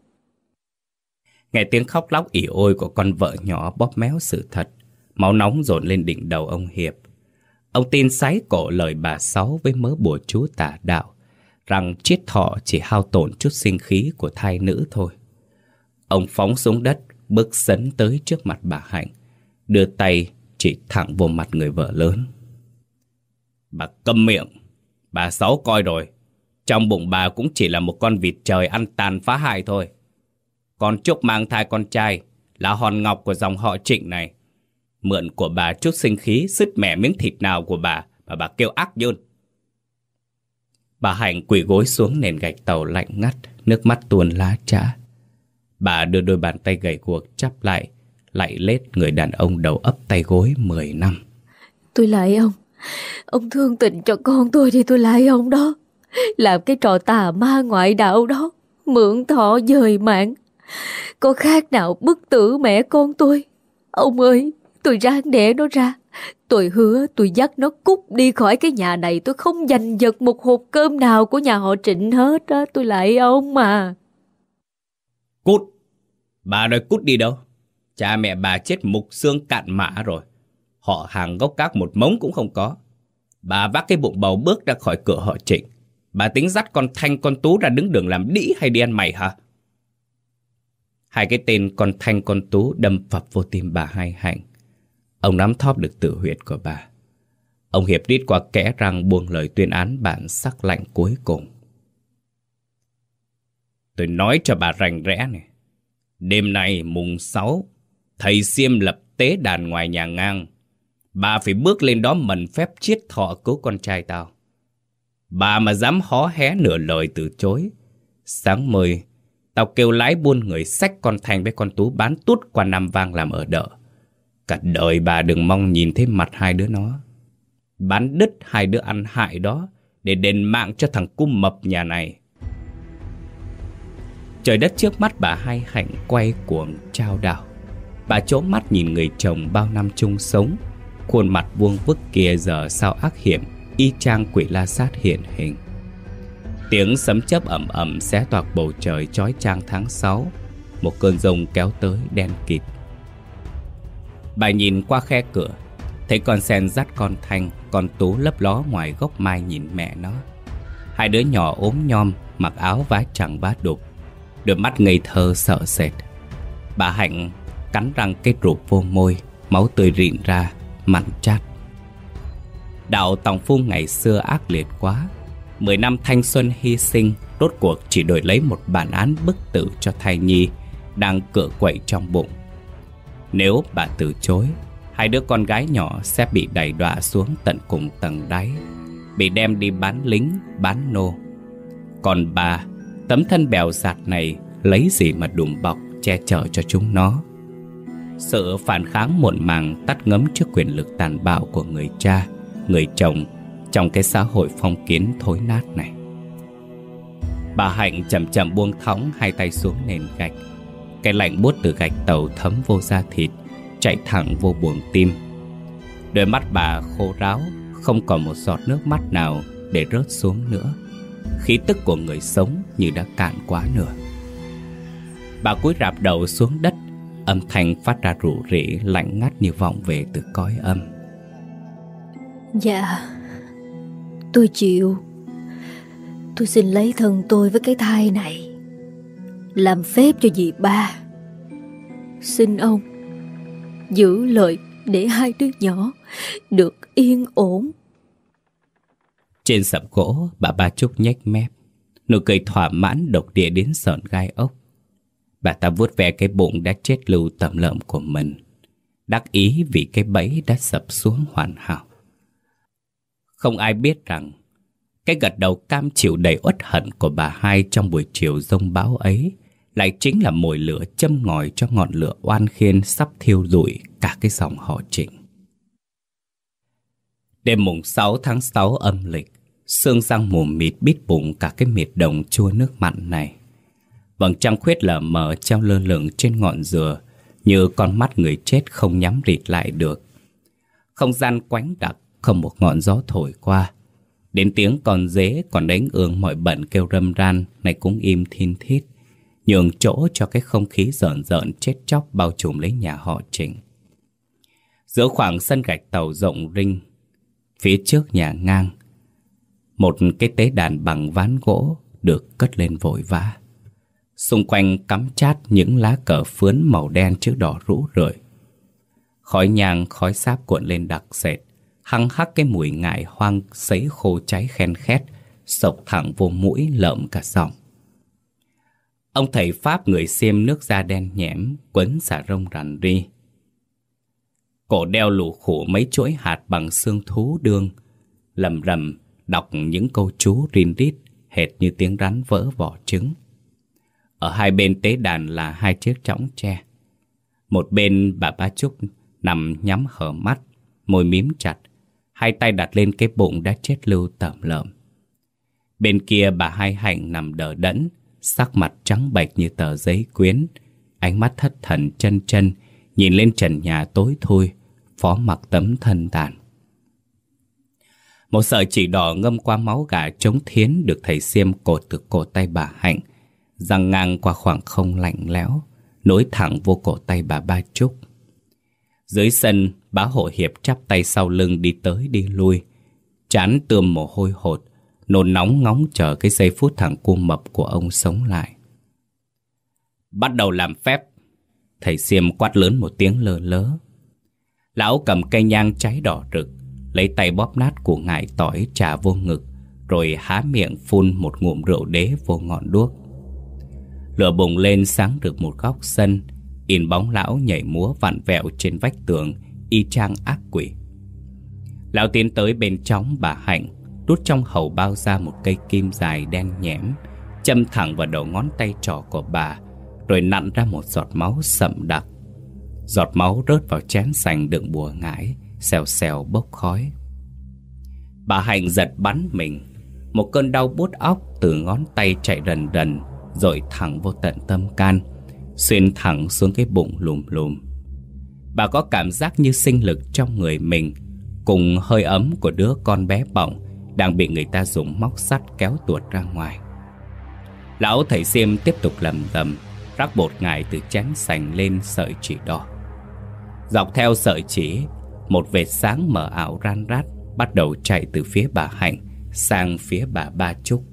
A: Nghe tiếng khóc lóc ỉ ôi của con vợ nhỏ bóp méo sự thật, máu nóng dồn lên đỉnh đầu ông Hiệp. Ông tin sái cổ lời bà Sáu với mớ bùa chú tà đạo, rằng chiết thọ chỉ hao tổn chút sinh khí của thai nữ thôi. Ông phóng xuống đất, bước sấn tới trước mặt bà Hạnh, đưa tay chỉ thẳng vô mặt người vợ lớn. Bà câm miệng. Bà Sáu coi rồi, trong bụng bà cũng chỉ là một con vịt trời ăn tàn phá hại thôi. Con Trúc mang thai con trai là hòn ngọc của dòng họ Trịnh này. Mượn của bà chút sinh khí, sứt mẻ miếng thịt nào của bà mà bà kêu ác nhơn. Bà Hạnh quỳ gối xuống nền gạch tàu lạnh ngắt, nước mắt tuôn lá trã. Bà đưa đôi bàn tay gầy guộc chắp lại, lạy lết người đàn ông đầu ấp tay gối mười năm.
B: Tôi lại ông. Ông thương tình cho con tôi thì tôi lại ông đó. Làm cái trò tà ma ngoại đạo đó, mượn thọ dời mạng, có khác nào bức tử mẹ con tôi. Ông ơi, tôi ráng đẻ nó ra. Tôi hứa tôi dắt nó cút đi khỏi cái nhà này. Tôi không giành giật một hộp cơm nào của nhà họ Trịnh hết á. Tôi lại ông mà.
A: Cút? Bà nói cút đi đâu? Cha mẹ bà chết mục xương cạn mã rồi. Họ hàng gốc gác một mống cũng không có. Bà vác cái bụng bầu bước ra khỏi cửa họ Trịnh. Bà tính dắt con Thanh con Tú ra đứng đường làm đĩ hay đi ăn mày hả? Hai cái tên con Thanh con Tú đâm phập vô tim bà Hai Hạnh. Ông nắm thóp được tự huyệt của bà. Ông Hiệp rít qua kẽ răng buông lời tuyên án bản sắc lạnh cuối cùng. Tôi nói cho bà rành rẽ này. Đêm nay mùng sáu, thầy Xiêm lập tế đàn ngoài nhà ngang. Bà phải bước lên đó mần phép chiết thọ cứu con trai tao. Bà mà dám hó hé nửa lời từ chối, sáng mười tao kêu lái buôn người xách con Thanh với con Tú bán tút qua Nam Vang làm ở đợ. Cả đời bà đừng mong nhìn thấy mặt hai đứa nó. Bán đứt hai đứa ăn hại đó để đền mạng cho thằng cung mập nhà này. Trời đất trước mắt bà Hai Hạnh quay cuồng chao đảo. Bà trố mắt nhìn người chồng bao năm chung sống, khuôn mặt vuông vức kia giờ sao ác hiểm, y chang quỷ La Sát hiện hình. Tiếng sấm chớp ầm ầm xé toạc bầu trời chói chang tháng sáu. Một cơn giông kéo tới đen kịt. Bà nhìn qua khe cửa, thấy con Sen dắt con Thanh, con Tú lấp ló ngoài gốc mai nhìn mẹ nó. Hai đứa nhỏ ốm nhom, mặc áo vá chẳng vá đục, đôi mắt ngây thơ sợ sệt. Bà Hạnh cắn răng kết rụp vô môi, máu tươi rịn ra, mặn chát. Đạo tòng phu ngày xưa ác liệt quá. Mười năm thanh xuân hy sinh, rốt cuộc chỉ đổi lấy một bản án bức tử cho thai nhi đang cựa quậy trong bụng. Nếu bà từ chối, hai đứa con gái nhỏ sẽ bị đày đọa xuống tận cùng tầng đáy, bị đem đi bán lính, bán nô. Còn bà, tấm thân bèo dạt này, lấy gì mà đùm bọc che chở cho chúng nó? Sự phản kháng muộn màng tắt ngấm trước quyền lực tàn bạo của người cha, người chồng trong cái xã hội phong kiến thối nát này. Bà Hạnh chậm chậm buông thõng hai tay xuống nền gạch. Cái lạnh buốt từ gạch tàu thấm vô da thịt, chạy thẳng vô buồng tim. Đôi mắt bà khô ráo, không còn một giọt nước mắt nào để rớt xuống nữa. Khí tức của người sống như đã cạn quá nửa. Bà cúi rạp đầu xuống đất, âm thanh phát ra rủ rỉ lạnh ngắt như vọng về từ cõi âm.
B: Dạ, tôi chịu. Tôi xin lấy thân tôi với cái thai này làm phép cho dì ba. Xin ông giữ lời để hai đứa nhỏ được yên ổn.
A: Trên sập gỗ, bà Ba Trúc nhếch mép, nụ cười thỏa mãn độc địa đến sợn gai ốc. Bà ta vuốt ve cái bụng đã chết lưu tẩm lợm của mình, đắc ý vì cái bẫy đã sập xuống hoàn hảo. Không ai biết rằng cái gật đầu cam chịu đầy uất hận của bà hai trong buổi chiều giông bão ấy lại chính là mồi lửa châm ngòi cho ngọn lửa oan khiên sắp thiêu rụi cả cái dòng họ Trịnh. Đêm mùng sáu tháng sáu âm lịch, sương răng mù mịt bít bụng cả cái miệt đồng chua nước mặn này. Vầng trăng khuyết lờ mờ treo lơ lửng trên ngọn dừa, như con mắt người chết không nhắm rịt lại được. Không gian quánh đặc, không một ngọn gió thổi qua. Đến tiếng con dế còn đánh ương mọi bận kêu râm ran này cũng im thin thít, nhường chỗ cho cái không khí rợn rợn chết chóc bao trùm lấy nhà họ Trịnh. Giữa khoảng sân gạch tàu rộng rinh, phía trước nhà ngang, một cái tế đàn bằng ván gỗ được cất lên vội vã. Xung quanh cắm chát những lá cờ phướn màu đen chữ đỏ rũ rượi. Khói nhang khói sáp cuộn lên đặc sệt, hăng hắc cái mùi ngải hoang sấy khô cháy khen khét, sộc thẳng vô mũi lợm cả giọng. Ông thầy Pháp người Xiêm nước da đen nhẽm, quấn xà rông rằn ri. Cổ đeo lù khủ mấy chuỗi hạt bằng xương thú đương, lầm rầm đọc những câu chú rin rít hệt như tiếng rắn vỡ vỏ trứng. Ở hai bên tế đàn là hai chiếc chõng tre. Một bên bà Ba Trúc nằm nhắm hở mắt, môi mím chặt, hai tay đặt lên cái bụng đã chết lưu tởm lợm. Bên kia bà Hai Hạnh nằm đờ đẫn, sắc mặt trắng bệch như tờ giấy quyến, ánh mắt thất thần chân chân nhìn lên trần nhà tối thui, phó mặc tấm thân tàn. Một sợi chỉ đỏ ngâm qua máu gà trống thiến được thầy Xiêm cột từ cổ tay bà Hạnh, giăng ngang qua khoảng không lạnh lẽo, nối thẳng vô cổ tay bà Ba Trúc. Dưới sân, bá hộ hiệp chắp tay sau lưng đi tới đi lui, trán tươm mồ hôi hột, nôn nóng ngóng chờ cái giây phút thằng cu mập của ông sống lại. Bắt đầu làm phép, thầy Xiêm quát lớn một tiếng lơ lớ. Lão cầm cây nhang cháy đỏ rực, lấy tay bóp nát củ ngải tỏi trà vô ngực, rồi há miệng phun một ngụm rượu đế vô ngọn đuốc. Lửa bùng lên sáng rực một góc sân, in bóng lão nhảy múa vặn vẹo trên vách tường, y chang ác quỷ. Lão tiến tới bên trong bà Hạnh, rút trong hầu bao ra một cây kim dài đen nhẽm, châm thẳng vào đầu ngón tay trỏ của bà, rồi nặn ra một giọt máu sậm đặc. Giọt máu rớt vào chén sành đựng bùa ngải, xèo xèo bốc khói. Bà Hạnh giật bắn mình, một cơn đau buốt óc từ ngón tay chạy rần rần, rồi thẳng vô tận tâm can, xuyên thẳng xuống cái bụng lùm lùm. Bà có cảm giác như sinh lực trong người mình cùng hơi ấm của đứa con bé bỏng đang bị người ta dùng móc sắt kéo tuột ra ngoài. Lão thầy Xiêm tiếp tục lầm rầm rắc bột ngải từ chén sành lên sợi chỉ đỏ. Dọc theo sợi chỉ, một vệt sáng mờ ảo ran rát bắt đầu chạy từ phía bà Hạnh sang phía bà Ba Trúc.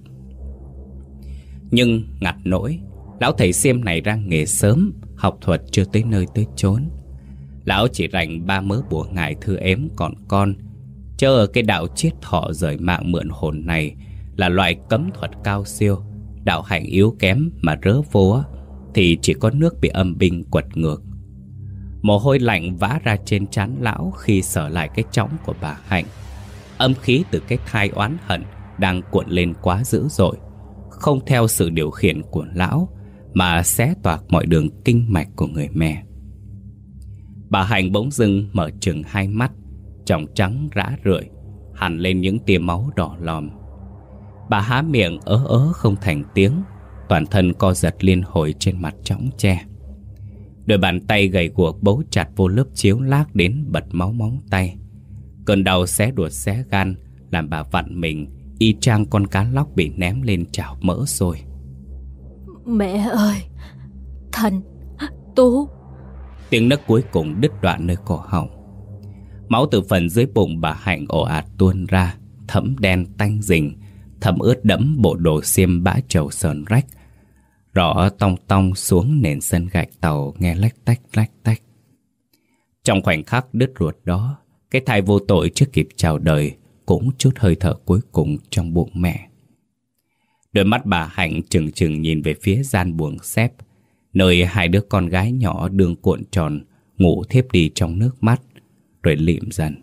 A: Nhưng ngặt nỗi, lão thầy Xiêm này ra nghề sớm, học thuật chưa tới nơi tới chốn. Lão chỉ rành ba mớ bùa ngải thư ếm còn con, chớ ở cái đạo chiết thọ rời mạng mượn hồn này là loại cấm thuật cao siêu. Đạo hạnh yếu kém mà rớ vô á, thì chỉ có nước bị âm binh quật ngược. Mồ hôi lạnh vã ra trên trán lão khi sờ lại cái chõng của bà Hạnh. Âm khí từ cái thai oán hận đang cuộn lên quá dữ dội, không theo sự điều khiển của lão mà xé toạc mọi đường kinh mạch của người mẹ. Bà Hạnh bỗng dưng mở trừng hai mắt, tròng trắng rã rượi, hằn lên những tia máu đỏ lòm. Bà há miệng ớ ớ không thành tiếng, toàn thân co giật liên hồi trên mặt chõng tre. Đôi bàn tay gầy guộc bấu chặt vô lớp chiếu lác đến bật máu móng tay. Cơn đau xé ruột xé gan làm bà vặn mình y chang con cá lóc bị ném lên chảo mỡ sôi.
B: Mẹ ơi, Thành, Tú.
A: Tiếng nấc cuối cùng đứt đoạn nơi cổ họng. Máu từ phần dưới bụng bà Hạnh ồ ạt tuôn ra, thẫm đen tanh rình, thấm ướt đẫm bộ đồ xiêm bã trầu sờn rách, rỏ tong tong xuống nền sân gạch tàu nghe lách tách lách tách. Trong khoảnh khắc đứt ruột đó, cái thai vô tội chưa kịp chào đời cũng chút hơi thở cuối cùng trong bụng mẹ. Đôi mắt bà Hạnh trừng trừng nhìn về phía gian buồng xếp, nơi hai đứa con gái nhỏ đương cuộn tròn ngủ thiếp đi trong nước mắt, rồi lịm dần.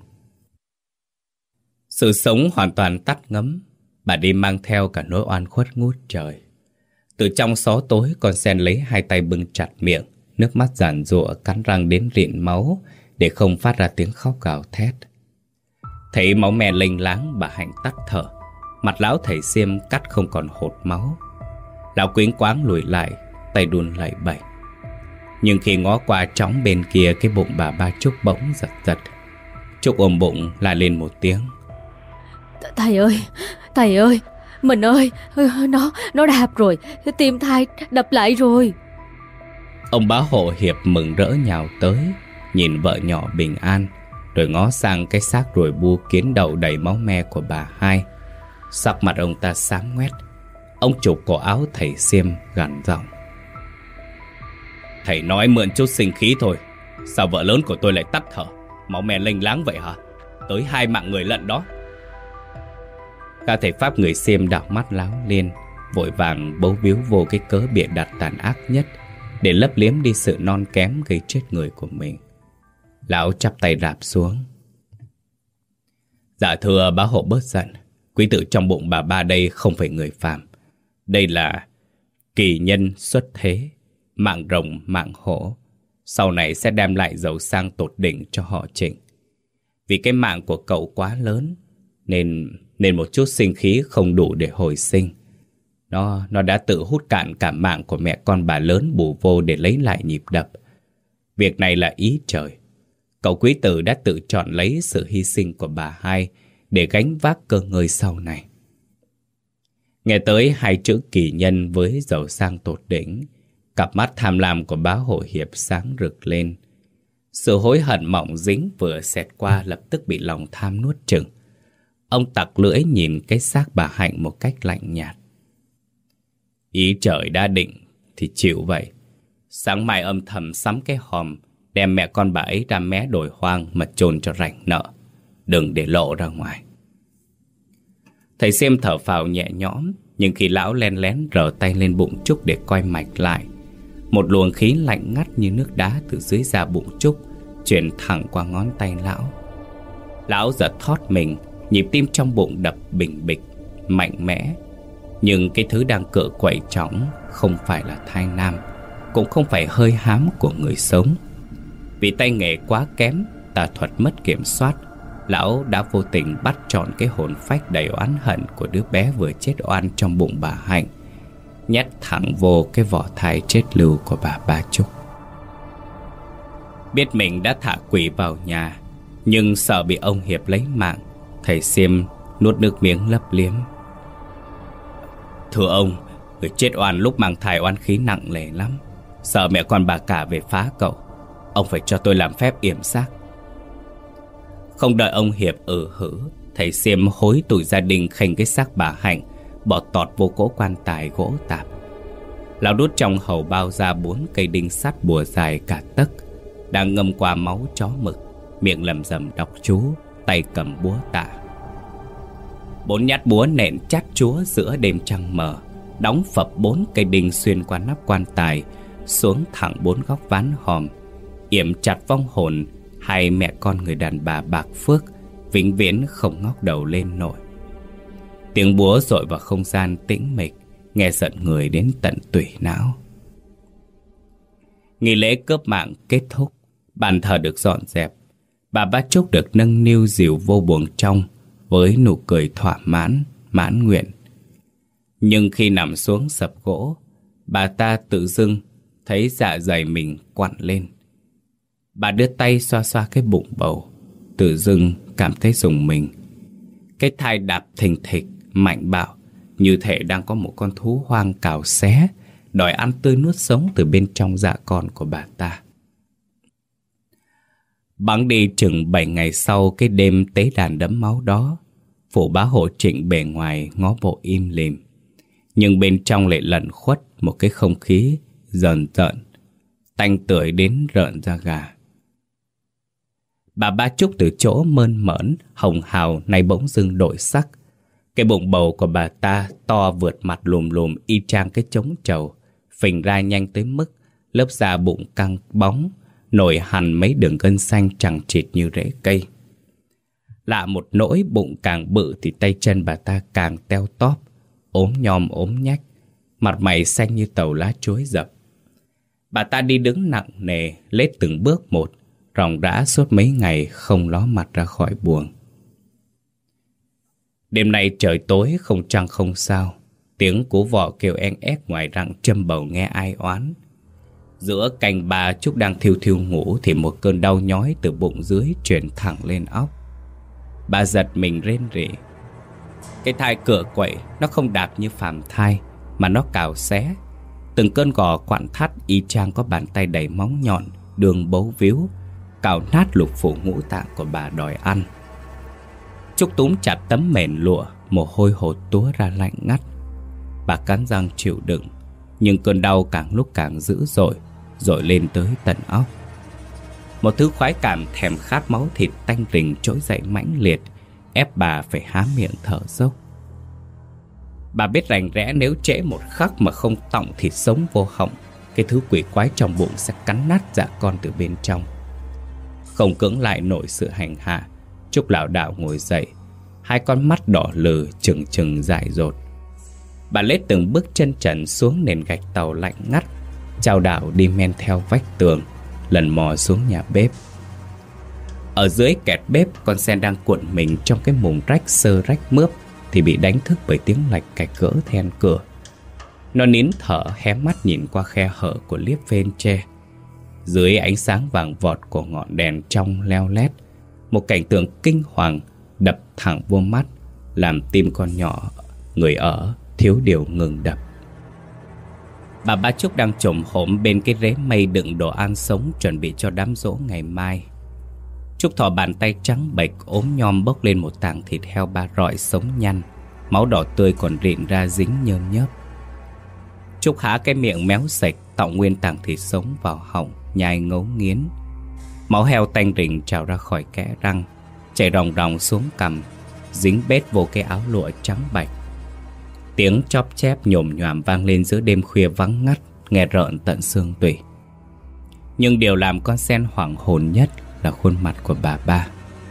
A: Sự sống hoàn toàn tắt ngấm. Bà đi mang theo cả nỗi oan khuất ngút trời. Từ trong xó tối, con sen lấy hai tay bưng chặt miệng, nước mắt giàn giụa cắn răng đến rịn máu để không phát ra tiếng khóc gào thét. Thấy máu me lênh láng, bà Hạnh tắt thở. Mặt lão thầy xiêm cắt không còn hột máu. Lão quĩnh quáng lùi lại, tay đun lẩy bẩy. Nhưng khi ngó qua trống bên kia, cái bụng bà ba Trúc bỗng giật giật. Trúc ôm bụng la lên một tiếng.
B: Thầy ơi, thầy ơi, mình ơi, nó nó đạp rồi, tim thai đập lại rồi.
A: Ông bá hộ Hiệp mừng rỡ nhào tới, nhìn vợ nhỏ bình an, rồi ngó sang cái xác ruồi bu kiến đậu đầy máu me của bà hai. Sắc mặt ông ta xám ngoét. Ông chụp cổ áo thầy xiêm gằn giọng. Thầy nói mượn chút sinh khí thôi, sao vợ lớn của tôi lại tắt thở, máu me lênh láng vậy hả? Tới hai mạng người lận đó. Các thầy pháp người xiêm đảo mắt láo lên, vội vàng bấu víu vô cái cớ bịa đặt tàn ác nhất để lấp liếm đi sự non kém gây chết người của mình. Lão chắp tay rạp xuống. Dạ thưa bá hộ bớt giận, quý tử trong bụng bà ba đây không phải người phàm. Đây là kỳ nhân xuất thế, mạng rồng mạng hổ, sau này sẽ đem lại giàu sang tột đỉnh cho họ Trịnh. Vì cái mạng của cậu quá lớn, Nên nên một chút sinh khí không đủ để hồi sinh. Nó, nó đã tự hút cạn cả mạng của mẹ con bà lớn bù vô để lấy lại nhịp đập. Việc này là ý trời. Cậu quý tử đã tự chọn lấy sự hy sinh của bà hai để gánh vác cơ ngơi sau này. Nghe tới hai chữ kỳ nhân với giàu sang tột đỉnh, cặp mắt tham lam của bá hộ Hiệp sáng rực lên. Sự hối hận mỏng dính vừa xẹt qua lập tức bị lòng tham nuốt chửng. Ông tặc lưỡi nhìn cái xác bà Hạnh một cách lạnh nhạt. Ý trời đã định thì chịu vậy. Sáng mai âm thầm sắm cái hòm, đem mẹ con bà ấy ra mé đồi hoang mà chôn cho rảnh nợ. Đừng để lộ ra ngoài. Thầy Xiêm thở phào nhẹ nhõm, nhưng khi lão len lén rờ tay lên bụng Trúc để coi mạch lại, một luồng khí lạnh ngắt như nước đá từ dưới da bụng Trúc truyền thẳng qua ngón tay lão. Lão giật thót mình, nhịp tim trong bụng đập bình bịch, mạnh mẽ. Nhưng cái thứ đang cựa quậy trống không phải là thai nam, cũng không phải hơi hám của người sống. Vì tay nghề quá kém, tà thuật mất kiểm soát, lão đã vô tình bắt trọn cái hồn phách đầy oán hận của đứa bé vừa chết oan trong bụng bà Hạnh, nhét thẳng vô cái vỏ thai chết lưu của bà Ba Trúc. Biết mình đã thả quỷ vào nhà, nhưng sợ bị ông Hiệp lấy mạng, thầy Xiêm nuốt nước miếng lấp liếm. Thưa ông, người chết oan lúc mang thai oan khí nặng nề lắm, sợ mẹ con bà cả về phá cậu. Ông phải cho tôi làm phép yểm xác. Không đợi ông Hiệp ừ hử, thầy Xiêm hối tụi gia đình khênh cái xác bà Hạnh bỏ tọt vô cỗ quan tài gỗ tạp. Lão đút trong hầu bao ra bốn cây đinh sắt bùa dài cả tấc, đang ngâm qua máu chó mực, miệng lầm rầm đọc chú, tay cầm búa tạ. Bốn nhát búa nện chát chúa giữa đêm trăng mờ, đóng phập bốn cây đinh xuyên qua nắp quan tài xuống thẳng bốn góc ván hòm, yểm chặt vong hồn hai mẹ con người đàn bà bạc phước vĩnh viễn không ngóc đầu lên nổi. Tiếng búa dội vào không gian tĩnh mịch, nghe giận người đến tận tủy não. Nghi lễ cướp mạng kết thúc, bàn thờ được dọn dẹp, bà Ba Trúc được nâng niu dìu vô buồng trong với nụ cười thỏa mãn, mãn nguyện. Nhưng khi nằm xuống sập gỗ, bà ta tự dưng thấy dạ dày mình quặn lên. Bà đưa tay xoa xoa cái bụng bầu, tự dưng cảm thấy rùng mình. Cái thai đạp thình thịch, mạnh bạo, như thể đang có một con thú hoang cào xé, đòi ăn tươi nuốt sống từ bên trong dạ con của bà ta. Bẵng đi chừng bảy ngày sau cái đêm tế đàn đẫm máu đó, phủ bá hộ Trịnh bề ngoài ngó bộ im lìm, nhưng bên trong lại lẩn khuất một cái không khí dần dợn, tanh tưởi đến rợn da gà. Bà Ba Trúc từ chỗ mơn mởn, hồng hào nay bỗng dưng đổi sắc. Cái bụng bầu của bà ta to vượt mặt lùm lùm y chang cái trống trầu, phình ra nhanh tới mức lớp da bụng căng bóng, nổi hằn mấy đường gân xanh chằng chịt như rễ cây. Lạ một nỗi, bụng càng bự thì tay chân bà ta càng teo tóp, ốm nhom ốm nhách, mặt mày xanh như tàu lá chuối dập. Bà ta đi đứng nặng nề, lết từng bước một, ròng rã suốt mấy ngày không ló mặt ra khỏi buồng. Đêm nay trời tối không trăng không sao, tiếng cú vọ kêu en ép ngoài rặng châm bầu nghe ai oán. Giữa cành bà Trúc đang thiêu thiêu ngủ thì một cơn đau nhói từ bụng dưới truyền thẳng lên óc. Bà giật mình rên rỉ. Cái thai cựa quậy nó không đạp như phàm thai, mà nó cào xé. Từng cơn gò quặn thắt y chang có bàn tay đầy móng nhọn, đường bấu víu, cào nát lục phủ ngũ tạng của bà đòi ăn. Trúc túm chặt tấm mền lụa, mồ hôi hột túa ra lạnh ngắt. Bà cắn răng chịu đựng, nhưng cơn đau càng lúc càng dữ dội, dội lên tới tận óc. Một thứ khoái cảm thèm khát máu thịt tanh rình trỗi dậy mãnh liệt, ép bà phải há miệng thở dốc. Bà biết rành rẽ nếu trễ một khắc mà không tọng thịt sống vô họng, cái thứ quỷ quái trong bụng sẽ cắn nát dạ con từ bên trong. Không cưỡng lại nổi sự hành hạ, Trúc lảo đảo ngồi dậy, hai con mắt đỏ lừ trừng trừng dại dột. Bà lết từng bước chân trần xuống nền gạch tàu lạnh ngắt, chao đảo đi men theo vách tường, lần mò xuống nhà bếp. Ở dưới kẹt bếp, con sen đang cuộn mình trong cái mùng rách sơ rách mướp thì bị đánh thức bởi tiếng lạch cạch gỡ then cửa. Nó nín thở hé mắt nhìn qua khe hở của liếp phên tre. Dưới ánh sáng vàng vọt của ngọn đèn trong leo lét, một cảnh tượng kinh hoàng đập thẳng vô mắt, làm tim con nhỏ người ở thiếu điều ngừng đập. Bà Ba Trúc đang chồm hổm bên cái rế mây đựng đồ ăn sống chuẩn bị cho đám giỗ ngày mai. Trúc thò bàn tay trắng bệch ốm nhom bốc lên một tảng thịt heo ba rọi sống nhăn, máu đỏ tươi còn rịn ra dính nhơm nhớp. Trúc há cái miệng méo sạch, tọng nguyên tảng thịt sống vào họng, nhai ngấu nghiến. Máu heo tanh rình trào ra khỏi kẽ răng, chảy ròng ròng xuống cằm, dính bết vô cái áo lụa trắng bạch. Tiếng chóp chép nhổm nhoàm vang lên giữa đêm khuya vắng ngắt, nghe rợn tận xương tủy. Nhưng điều làm con sen hoảng hồn nhất là khuôn mặt của bà Ba.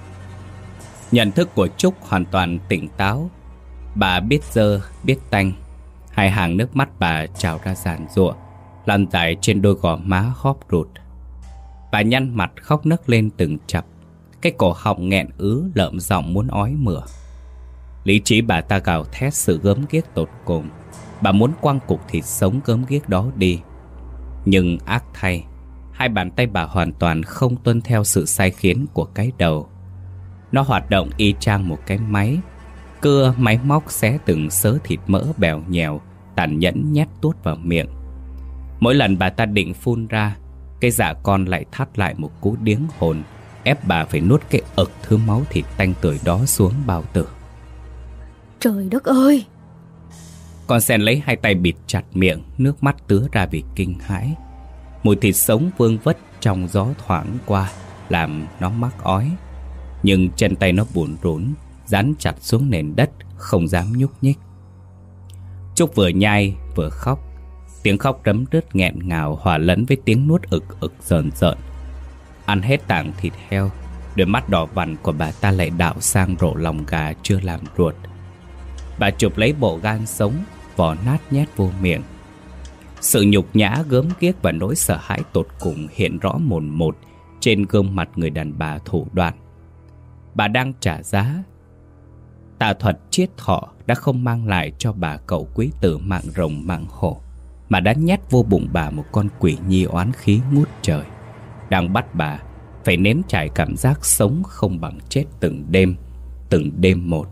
A: Nhận thức của Trúc hoàn toàn tỉnh táo. Bà biết dơ, biết tanh. Hai hàng nước mắt bà trào ra giàn giụa, lăn dài trên đôi gò má hóp rụt. Bà nhăn mặt khóc nấc lên từng chập, cái cổ họng nghẹn ứ lợm giọng muốn ói mửa. Lý trí bà ta gào thét sự gớm ghiếc tột cùng. Bà muốn quăng cục thịt sống gớm ghiếc đó đi. Nhưng ác thay, hai bàn tay bà hoàn toàn không tuân theo sự sai khiến của cái đầu. Nó hoạt động y chang một cái máy, cưa máy móc xé từng sớ thịt mỡ bèo nhèo, tàn nhẫn nhét tuốt vào miệng. Mỗi lần bà ta định phun ra, cái dạ con lại thắt lại một cú điếng hồn, ép bà phải nuốt cái ực thứ máu thịt tanh tưởi đó xuống bao tử.
B: Trời đất ơi!
A: Con sen lấy hai tay bịt chặt miệng, nước mắt tứa ra vì kinh hãi. Mùi thịt sống vương vất trong gió thoảng qua làm nó mắc ói. Nhưng chân tay nó bủn rủn, dán chặt xuống nền đất, không dám nhúc nhích. Trúc vừa nhai vừa khóc. Tiếng khóc rấm rứt nghẹn ngào hòa lẫn với tiếng nuốt ực ực rờn rợn. Ăn hết tảng thịt heo, đôi mắt đỏ vằn của bà ta lại đảo sang rổ lòng gà chưa làm ruột. Bà chụp lấy bộ gan sống, vò nát nhét vô miệng. Sự nhục nhã gớm ghiếc và nỗi sợ hãi tột cùng hiện rõ mồn một trên gương mặt người đàn bà thủ đoạn. Bà đang trả giá. Tà thuật chiết thọ đã không mang lại cho bà cậu quý tử mạng rồng mạng hổ, mà đã nhét vô bụng bà một con quỷ nhi oán khí ngút trời, đang bắt bà phải nếm trải cảm giác sống không bằng chết từng đêm, từng đêm một.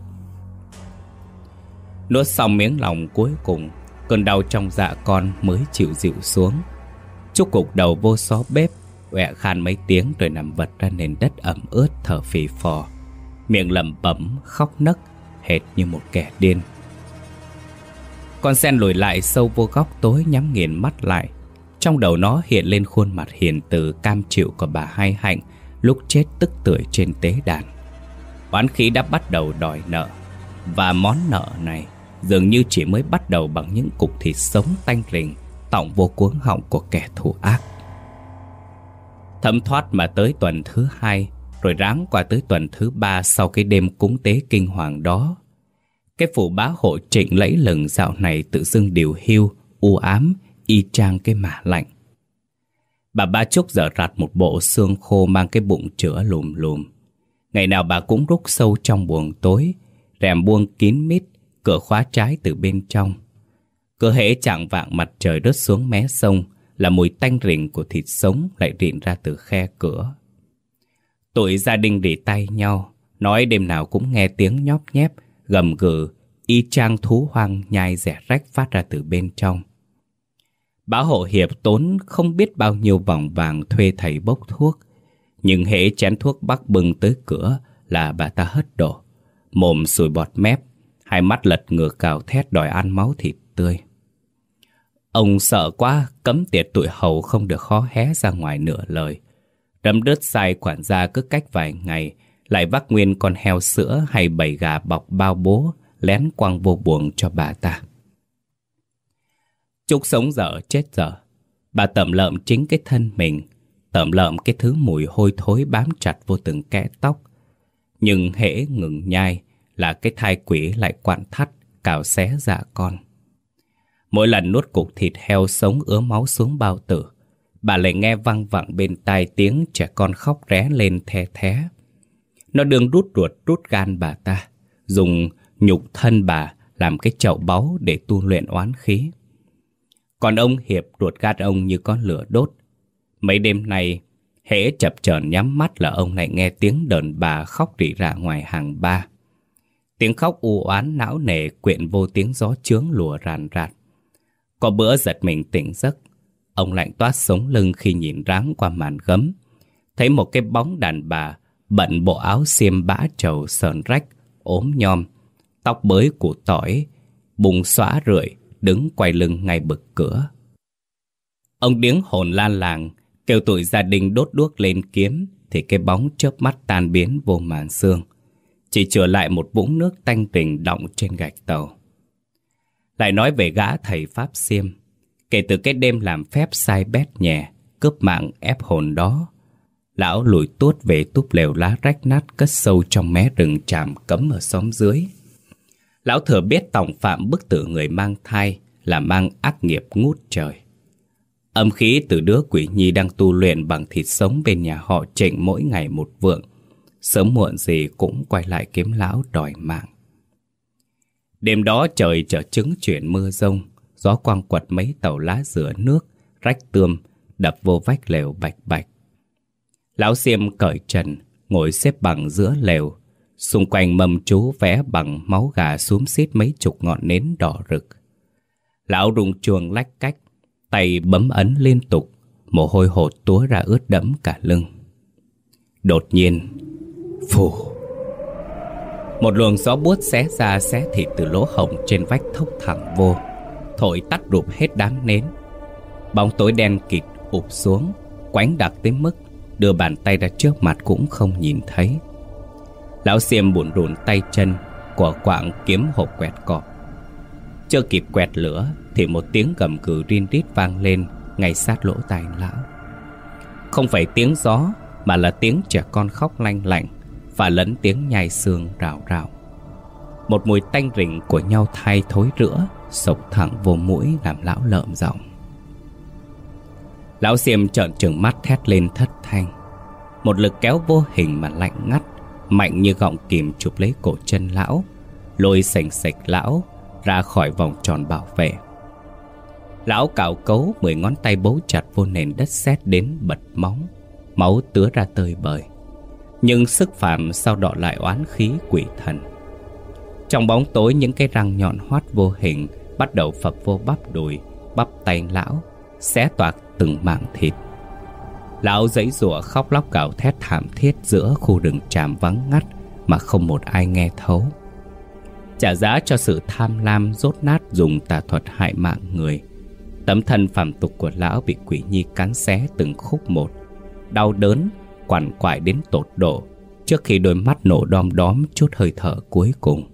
A: Nuốt xong miếng lòng cuối cùng, cơn đau trong dạ con mới chịu dịu xuống. Trúc gục đầu vô xó bếp, ọe khan mấy tiếng rồi nằm vật ra nền đất ẩm ướt thở phì phò, miệng lẩm bẩm khóc nấc hệt như một kẻ điên. Con sen lùi lại sâu vô góc tối, nhắm nghiền mắt lại. Trong đầu nó hiện lên khuôn mặt hiền từ cam chịu của bà Hai Hạnh lúc chết tức tưởi trên tế đàn. Oán khí đã bắt đầu đòi nợ, và món nợ này dường như chỉ mới bắt đầu bằng những cục thịt sống tanh rình tọng vô cuống họng của kẻ thù ác. Thấm thoát mà tới tuần thứ hai, rồi ráng qua tới tuần thứ ba sau cái đêm cúng tế kinh hoàng đó. Cái phủ bá hộ Trịnh lẫy lừng dạo này tự dưng điều hiu, u ám, y chang cái mả lạnh. Bà Ba Trúc dở rặt một bộ xương khô mang cái bụng chữa lùm lùm. Ngày nào bà cũng rúc sâu trong buồng tối, rèm buông kín mít, cửa khóa trái từ bên trong. Cứ hễ chạng vạng mặt trời rớt xuống mé sông là mùi tanh rình của thịt sống lại rịn ra từ khe cửa. Tụi gia đình rỉ tay nhau, nói đêm nào cũng nghe tiếng nhóp nhép, gầm gừ, y chang thú hoang nhai rẻ rách phát ra từ bên trong. Bá hộ Hiệp tốn không biết bao nhiêu vòng vàng thuê thầy bốc thuốc, nhưng hễ chén thuốc bắc bưng tới cửa là bà ta hất đổ, mồm sùi bọt mép, hai mắt lật ngửa cào thét đòi ăn máu thịt tươi. Ông sợ quá, cấm tiệt tụi hầu không được khó hé ra ngoài nửa lời. Rấm rứt sai quản gia cứ cách vài ngày lại vác nguyên con heo sữa hay bầy gà bọc bao bố lén quăng vô buồng cho bà ta. Trúc sống dở chết dở, bà tẩm lợm chính cái thân mình, tẩm lợm cái thứ mùi hôi thối bám chặt vô từng kẽ tóc. Nhưng hễ ngừng nhai là cái thai quỷ lại quặn thắt, cào xé dạ con. Mỗi lần nuốt cục thịt heo sống ứa máu xuống bao tử, bà lại nghe văng vẳng bên tai tiếng trẻ con khóc ré lên the thé. Nó đương rút ruột rút gan bà ta, dùng nhục thân bà làm cái chậu báu để tu luyện oán khí. Còn ông Hiệp ruột gan ông như con lửa đốt. Mấy đêm nay, hễ chập chờn nhắm mắt là ông lại nghe tiếng đờn bà khóc rỉ rả ngoài hàng ba. Tiếng khóc u oán não nề quyện vô tiếng gió chướng lùa ràn rạt. Có bữa giật mình tỉnh giấc, ông lạnh toát sống lưng khi nhìn ráng qua màn gấm, thấy một cái bóng đàn bà bận bộ áo xiêm bã trầu sờn rách, ốm nhom, tóc bới củ tỏi, bụng xõa rượi, đứng quay lưng ngay bực cửa. Ông điếng hồn lan làng, kêu tụi gia đình đốt đuốc lên kiếm, thì cái bóng chớp mắt tan biến vô màn sương, chỉ chừa lại một vũng nước tanh rình đọng trên gạch tàu. Lại nói về gã thầy Pháp Xiêm, kể từ cái đêm làm phép sai bét nhẹ, cướp mạng ép hồn đó, lão lùi tuốt về túp lều lá rách nát cất sâu trong mé rừng tràm cấm ở xóm dưới. Lão thừa biết tòng phạm bức tử người mang thai là mang ác nghiệp ngút trời. Âm khí từ đứa quỷ nhi đang tu luyện bằng thịt sống bên nhà họ Trịnh mỗi ngày một vượng, sớm muộn gì cũng quay lại kiếm lão đòi mạng. Đêm đó trời trở chứng chuyển mưa rông, gió quăng quật mấy tàu lá dừa nước, rách tươm, đập vô vách lều bạch bạch. Lão Xiêm cởi trần, ngồi xếp bằng giữa lều, xung quanh mâm chú vẽ bằng máu gà xúm xít mấy chục ngọn nến đỏ rực. Lão rung chuông lách cách, tay bấm ấn liên tục, mồ hôi hột túa ra ướt đẫm cả lưng. Đột nhiên, phù, một luồng gió buốt xé ra xé thịt từ lỗ hổng trên vách thốc thẳng vô, thổi tắt rụp hết đám nến. Bóng tối đen kịt ụp xuống, quánh đặc tới mức đưa bàn tay ra trước mặt cũng không nhìn thấy. Lão Xiêm bủn rủn tay chân, của quạng kiếm hộp quẹt cọp. Chưa kịp quẹt lửa thì một tiếng gầm gừ rin rít vang lên ngay sát lỗ tai lão. Không phải tiếng gió mà là tiếng trẻ con khóc lanh lạnh và lẫn tiếng nhai xương rào rào. Một mùi tanh rình của nhau thai thối rữa sộc thẳng vô mũi làm lão lợm giọng. Lão Xiêm trợn trừng mắt thét lên thất thanh. Một lực kéo vô hình mà lạnh ngắt, mạnh như gọng kìm chụp lấy cổ chân lão, lôi sành sạch lão ra khỏi vòng tròn bảo vệ. Lão cào cấu, mười ngón tay bấu chặt vô nền đất sét đến bật móng, máu tứa ra tơi bời. Nhưng sức phạm sao đọ lại oán khí quỷ thần. Trong bóng tối, những cái răng nhọn hoắt vô hình bắt đầu phập vô bắp đùi, bắp tay lão, xé toạc từng mảng thịt. Lão giãy giụa khóc lóc gào thét thảm thiết giữa khu rừng tràm vắng ngắt mà không một ai nghe thấu. Trả giá cho sự tham lam dốt nát dùng tà thuật hại mạng người, tấm thân phàm tục của lão bị quỷ nhi cắn xé từng khúc một, đau đớn quằn quại đến tột độ trước khi đôi mắt nổ đom đóm chút hơi thở cuối cùng.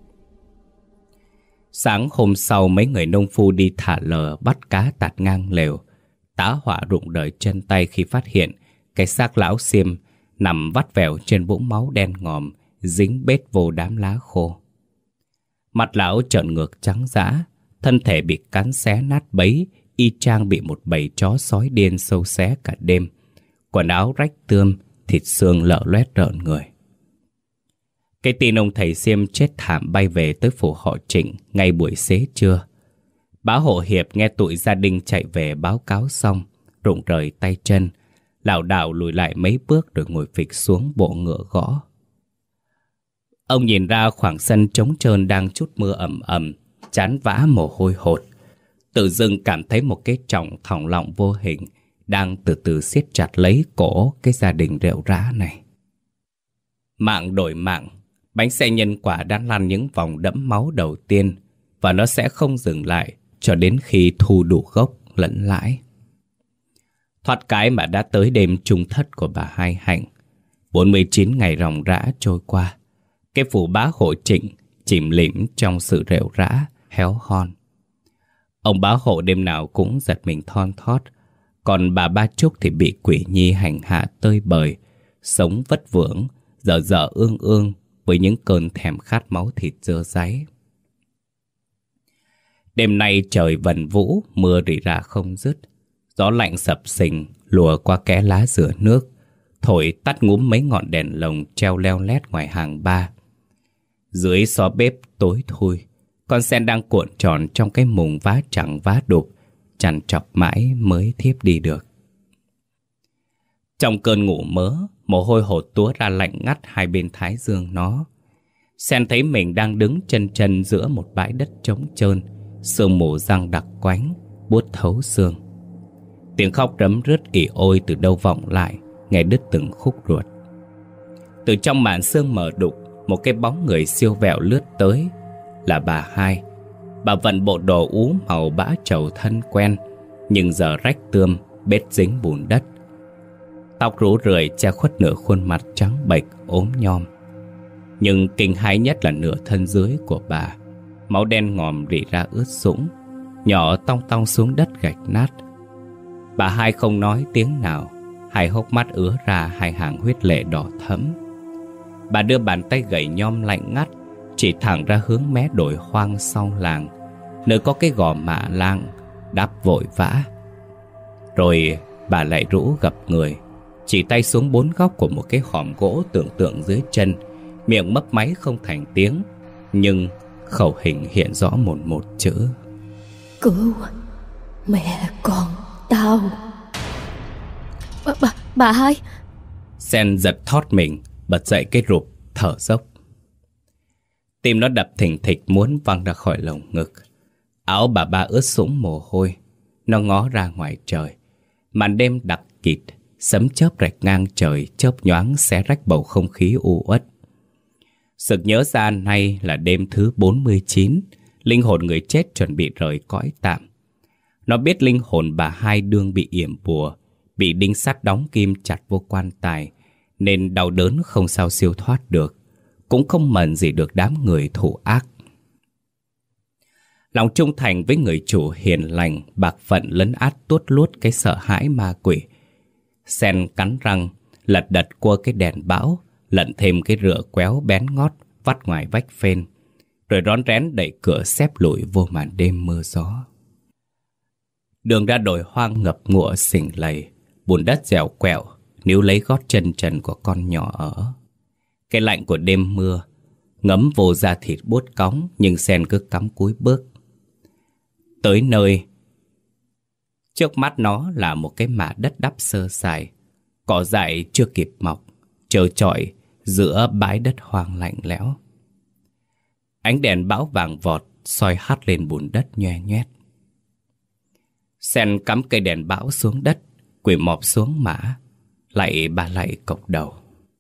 A: Sáng hôm sau, mấy người nông phu đi thả lờ bắt cá tạt ngang lều. Tá Hỏa rụng rời chân tay khi phát hiện cái xác lão Xiêm nằm vắt vẻo trên vũng máu đen ngòm, dính bết vô đám lá khô. Mặt lão trợn ngược trắng dã, thân thể bị cắn xé nát bấy, y chang bị một bầy chó sói điên sâu xé cả đêm. Quần áo rách tươm, thịt xương lở loét rợn người. Cái tin ông thầy Xiêm chết thảm bay về tới phủ họ Trịnh ngay buổi xế trưa. Bá Hộ Hiệp nghe tụi gia đình chạy về báo cáo xong, rụng rời tay chân, lảo đảo lùi lại mấy bước rồi ngồi phịch xuống bộ ngựa gõ. Ông nhìn ra khoảng sân trống trơn đang chút mưa ẩm ẩm, chán vã mồ hôi hột. Tự dưng cảm thấy một cái trọng thòng lọng vô hình đang từ từ siết chặt lấy cổ cái gia đình rệu rã này. Mạng đổi mạng, bánh xe nhân quả đã lăn những vòng đẫm máu đầu tiên, và nó sẽ không dừng lại cho đến khi thu đủ gốc lẫn lãi. Thoát cái mà đã tới đêm chung thất của bà Hai Hạnh. bốn mươi chín ngày ròng rã trôi qua, cái phủ Bá Hộ Trịnh chìm lịm trong sự rệu rã, héo hon. Ông Bá Hộ đêm nào cũng giật mình thon thót, còn bà Ba Trúc thì bị quỷ nhi hành hạ tơi bời, sống vất vưởng, dở dở ương ương với những cơn thèm khát máu thịt dơ dáy. Đêm nay trời vần vũ, mưa rỉ rả không dứt. Gió lạnh sập sình lùa qua kẽ lá dừa nước, thổi tắt ngúm mấy ngọn đèn lồng treo leo lét ngoài hàng ba. Dưới xó bếp tối thui, con sen đang cuộn tròn trong cái mùng vá trắng vá đục, chằn chọc mãi mới thiếp đi được. Trong cơn ngủ mớ, mồ hôi hột túa ra lạnh ngắt hai bên thái dương nó. Sen thấy mình đang đứng chân chân giữa một bãi đất trống trơn, sương mù răng đặc quánh, buốt thấu xương. Tiếng khóc rấm rứt ỉ ôi từ đâu vọng lại, nghe đứt từng khúc ruột. Từ trong màn sương mờ đục, một cái bóng người siêu vẹo lướt tới. Là bà Hai. Bà vận bộ đồ ú màu bã trầu thân quen, nhưng giờ rách tươm, bết dính bùn đất. Tóc rũ rượi che khuất nửa khuôn mặt trắng bệch ốm nhom. Nhưng kinh hãi nhất là nửa thân dưới của bà. Máu đen ngòm rỉ ra ướt sũng, nhỏ tong tong xuống đất gạch nát. Bà Hai không nói tiếng nào, hai hốc mắt ứa ra hai hàng huyết lệ đỏ thẫm. Bà đưa bàn tay gầy nhom lạnh ngắt chỉ thẳng ra hướng mé đồi hoang sau làng, nơi có cái gò mạ lang đáp vội vã. Rồi bà lại rũ gập người, chỉ tay xuống bốn góc của một cái hòm gỗ tưởng tượng dưới chân, miệng mấp máy không thành tiếng, nhưng khẩu hình hiện rõ một một chữ:
B: cứu mẹ con tao. Bà, bà, bà Hai.
A: Sen giật thót mình, bật dậy cái rụp, thở dốc. Tim nó đập thình thịch muốn văng ra khỏi lồng ngực. Áo bà Ba ướt sũng mồ hôi. Nó ngó ra ngoài trời. Màn đêm đặc kịt, sấm chớp rạch ngang trời, chớp nhoáng xé rách bầu không khí u uất. Sực nhớ ra nay là đêm thứ bốn mươi chín, linh hồn người chết chuẩn bị rời cõi tạm. Nó biết linh hồn bà Hai đương bị yểm bùa, bị đinh sắt đóng kim chặt vô quan tài, nên đau đớn không sao siêu thoát được, cũng không mần gì được đám người thủ ác. Lòng trung thành với người chủ hiền lành, bạc phận lấn át tuốt luốt cái sợ hãi ma quỷ. Sen cắn răng, lật đật qua cái đèn bão, lận thêm cái rựa quéo bén ngót vắt ngoài vách phên, rồi rón rén đẩy cửa xếp lùi vô màn đêm mưa gió. Đường ra đồi hoang ngập ngụa xình lầy, bùn đất dẻo quẹo níu lấy gót chân trần của con nhỏ ở. Cái lạnh của đêm mưa ngấm vô da thịt buốt cóng, nhưng Sen cứ cắm cúi bước. Tới nơi, trước mắt nó là một cái mả đất đắp sơ sài, cỏ dại chưa kịp mọc, trơ trọi giữa bãi đất hoang lạnh lẽo. Ánh đèn bão vàng vọt soi hắt lên bùn đất nhoe nhoét. Sen cắm cây đèn bão xuống đất, quỳ mọp xuống mả, lại bà lại cộc đầu.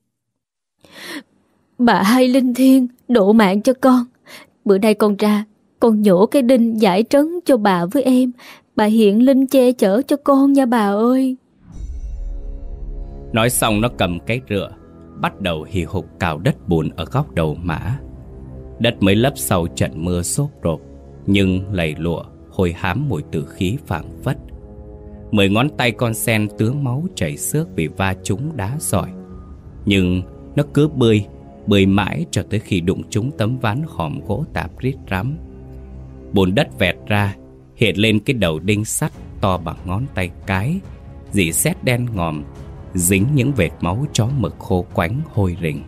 B: Bà Hai linh thiêng, độ mạng cho con. Bữa nay con ra, con nhổ cái đinh giải trấn cho bà với em. Bà hiện linh che chở cho con nha bà ơi.
A: Nói xong nó cầm cái rựa, bắt đầu hì hục cào đất bùn ở góc đầu mã. Đất mới lấp sau trận mưa xốp rộp, nhưng lầy lụa, hôi hám mùi tử khí phảng phất. Mười ngón tay con sen tứa máu chảy xước vì va trúng đá sỏi. Nhưng nó cứ bơi, bơi mãi cho tới khi đụng trúng tấm ván hòm gỗ tạp rít rắm. Bùn đất vẹt ra, hiện lên cái đầu đinh sắt to bằng ngón tay cái, rỉ sét đen ngòm, dính những vệt máu chó mực khô quánh hôi rình.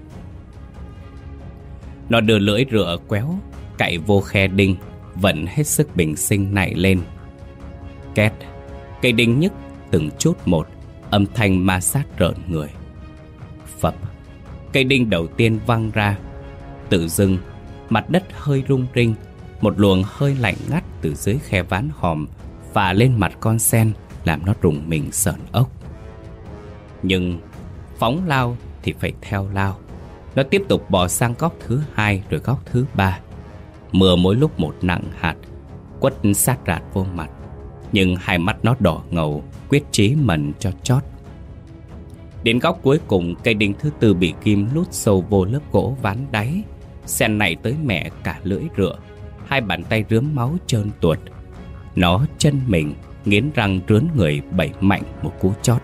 A: Nó đưa lưỡi rựa quéo, cạy vô khe đinh, vẫn hết sức bình sinh nảy lên. Két, cây đinh nhức từng chút một, âm thanh ma sát rợn người. Phập, cây đinh đầu tiên văng ra. Tự dưng, mặt đất hơi rung rinh, một luồng hơi lạnh ngắt từ dưới khe ván hòm phả lên mặt con sen, làm nó rùng mình sởn ốc. Nhưng phóng lao thì phải theo lao. Nó tiếp tục bò sang góc thứ hai rồi góc thứ ba. Mưa mỗi lúc một nặng hạt, quất sát rạt vô mặt. Nhưng hai mắt nó đỏ ngầu, quyết chí mần cho chót. Đến góc cuối cùng, cây đinh thứ tư bị kim lút sâu vô lớp gỗ ván đáy. Sen này tới mẹ cả lưỡi rựa, hai bàn tay rướm máu trơn tuột. Nó chân mình, nghiến răng rướn người bẩy mạnh một cú chót.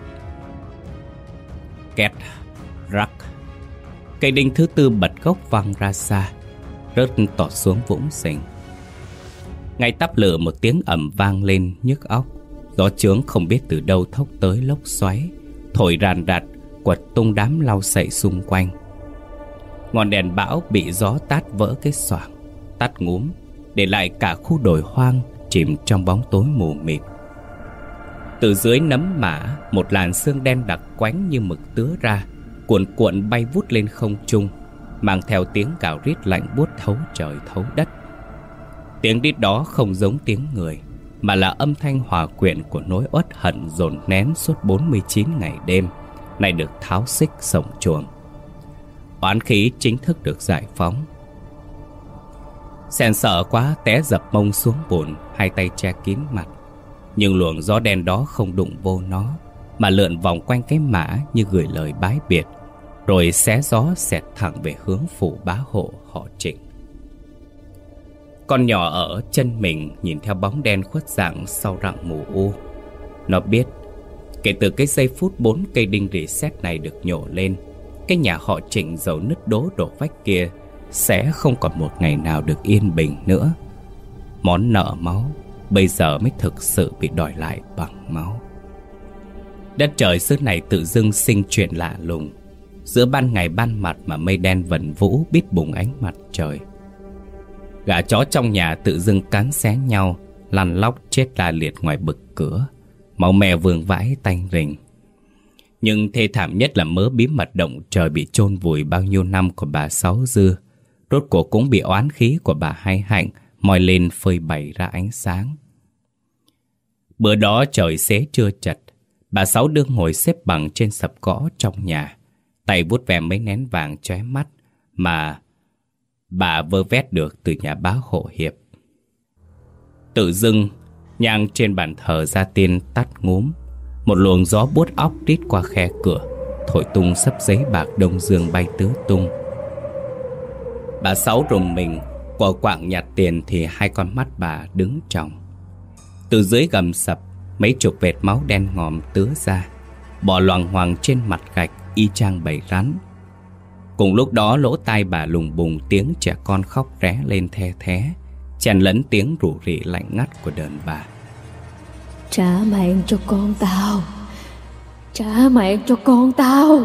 A: Két, rắc. Cây đinh thứ tư bật gốc văng ra xa, rớt tọt xuống vũng sình. Ngay tắp lửa một tiếng ầm vang lên nhức óc. Gió chướng không biết từ đâu thốc tới lốc xoáy, thổi ràn rạt, quật tung đám lau sậy xung quanh. Ngọn đèn bão bị gió tát vỡ cái xoảng, tắt ngúm, để lại cả khu đồi hoang chìm trong bóng tối mù mịt. Từ dưới nấm mã, một làn sương đen đặc quánh như mực tứa ra, cuộn cuộn bay vút lên không trung, mang theo tiếng gào rít lạnh buốt thấu trời thấu đất. Tiếng rít đó không giống tiếng người, mà là âm thanh hòa quyện của nỗi uất hận dồn nén suốt bốn mươi chín ngày đêm, nay được tháo xích sổng chuồng. Oán khí chính thức được giải phóng. Sen sợ quá té dập mông xuống bùn, hai tay che kín mặt. Nhưng luồng gió đen đó không đụng vô nó, mà lượn vòng quanh cái mã như gửi lời bái biệt, rồi xé gió xẹt thẳng về hướng phủ bá hộ họ Trịnh. Con nhỏ ở chân mình nhìn theo bóng đen khuất dạng sau rặng mù u. Nó biết, kể từ cái giây phút bốn cây đinh rỉ sét này được nhổ lên, cái nhà họ Trịnh dầu nứt đố đổ vách kia sẽ không còn một ngày nào được yên bình nữa. Món nợ máu bây giờ mới thực sự bị đòi lại bằng máu. Đất trời xứ này tự dưng sinh chuyện lạ lùng. Giữa ban ngày ban mặt mà mây đen vần vũ bít bùng ánh mặt trời. Gà chó trong nhà tự dưng cắn xé nhau, lăn lóc chết la liệt ngoài bực cửa, máu me vương vãi tanh rình. Nhưng thê thảm nhất là mớ bí mật động trời bị chôn vùi bao nhiêu năm của bà Sáu Dư, rốt cuộc cũng bị oán khí của bà Hai Hạnh moi lên phơi bày ra ánh sáng. Bữa đó trời xế trưa chật, bà Sáu đương ngồi xếp bằng trên sập gõ trong nhà, tay vuốt ve mấy nén vàng chóe mắt mà bà vơ vét được từ nhà bá hộ Hiệp. Tự dưng, nhang trên bàn thờ gia tiên tắt ngúm. Một luồng gió buốt óc rít qua khe cửa, thổi tung sấp giấy bạc đông dương bay tứ tung. Bà Sáu rùng mình, quờ quạng nhặt tiền thì hai con mắt bà đứng tròng. Từ dưới gầm sập, mấy chục vệt máu đen ngòm tứa ra, bò loằng ngoằng trên mặt gạch y chang bầy rắn. Cùng lúc đó lỗ tai bà lùng bùng tiếng trẻ con khóc ré lên the thé, chèn lẫn tiếng rủ rỉ lạnh ngắt của đờn bà.
B: Trả mạng cho con tao, trả mạng cho con tao.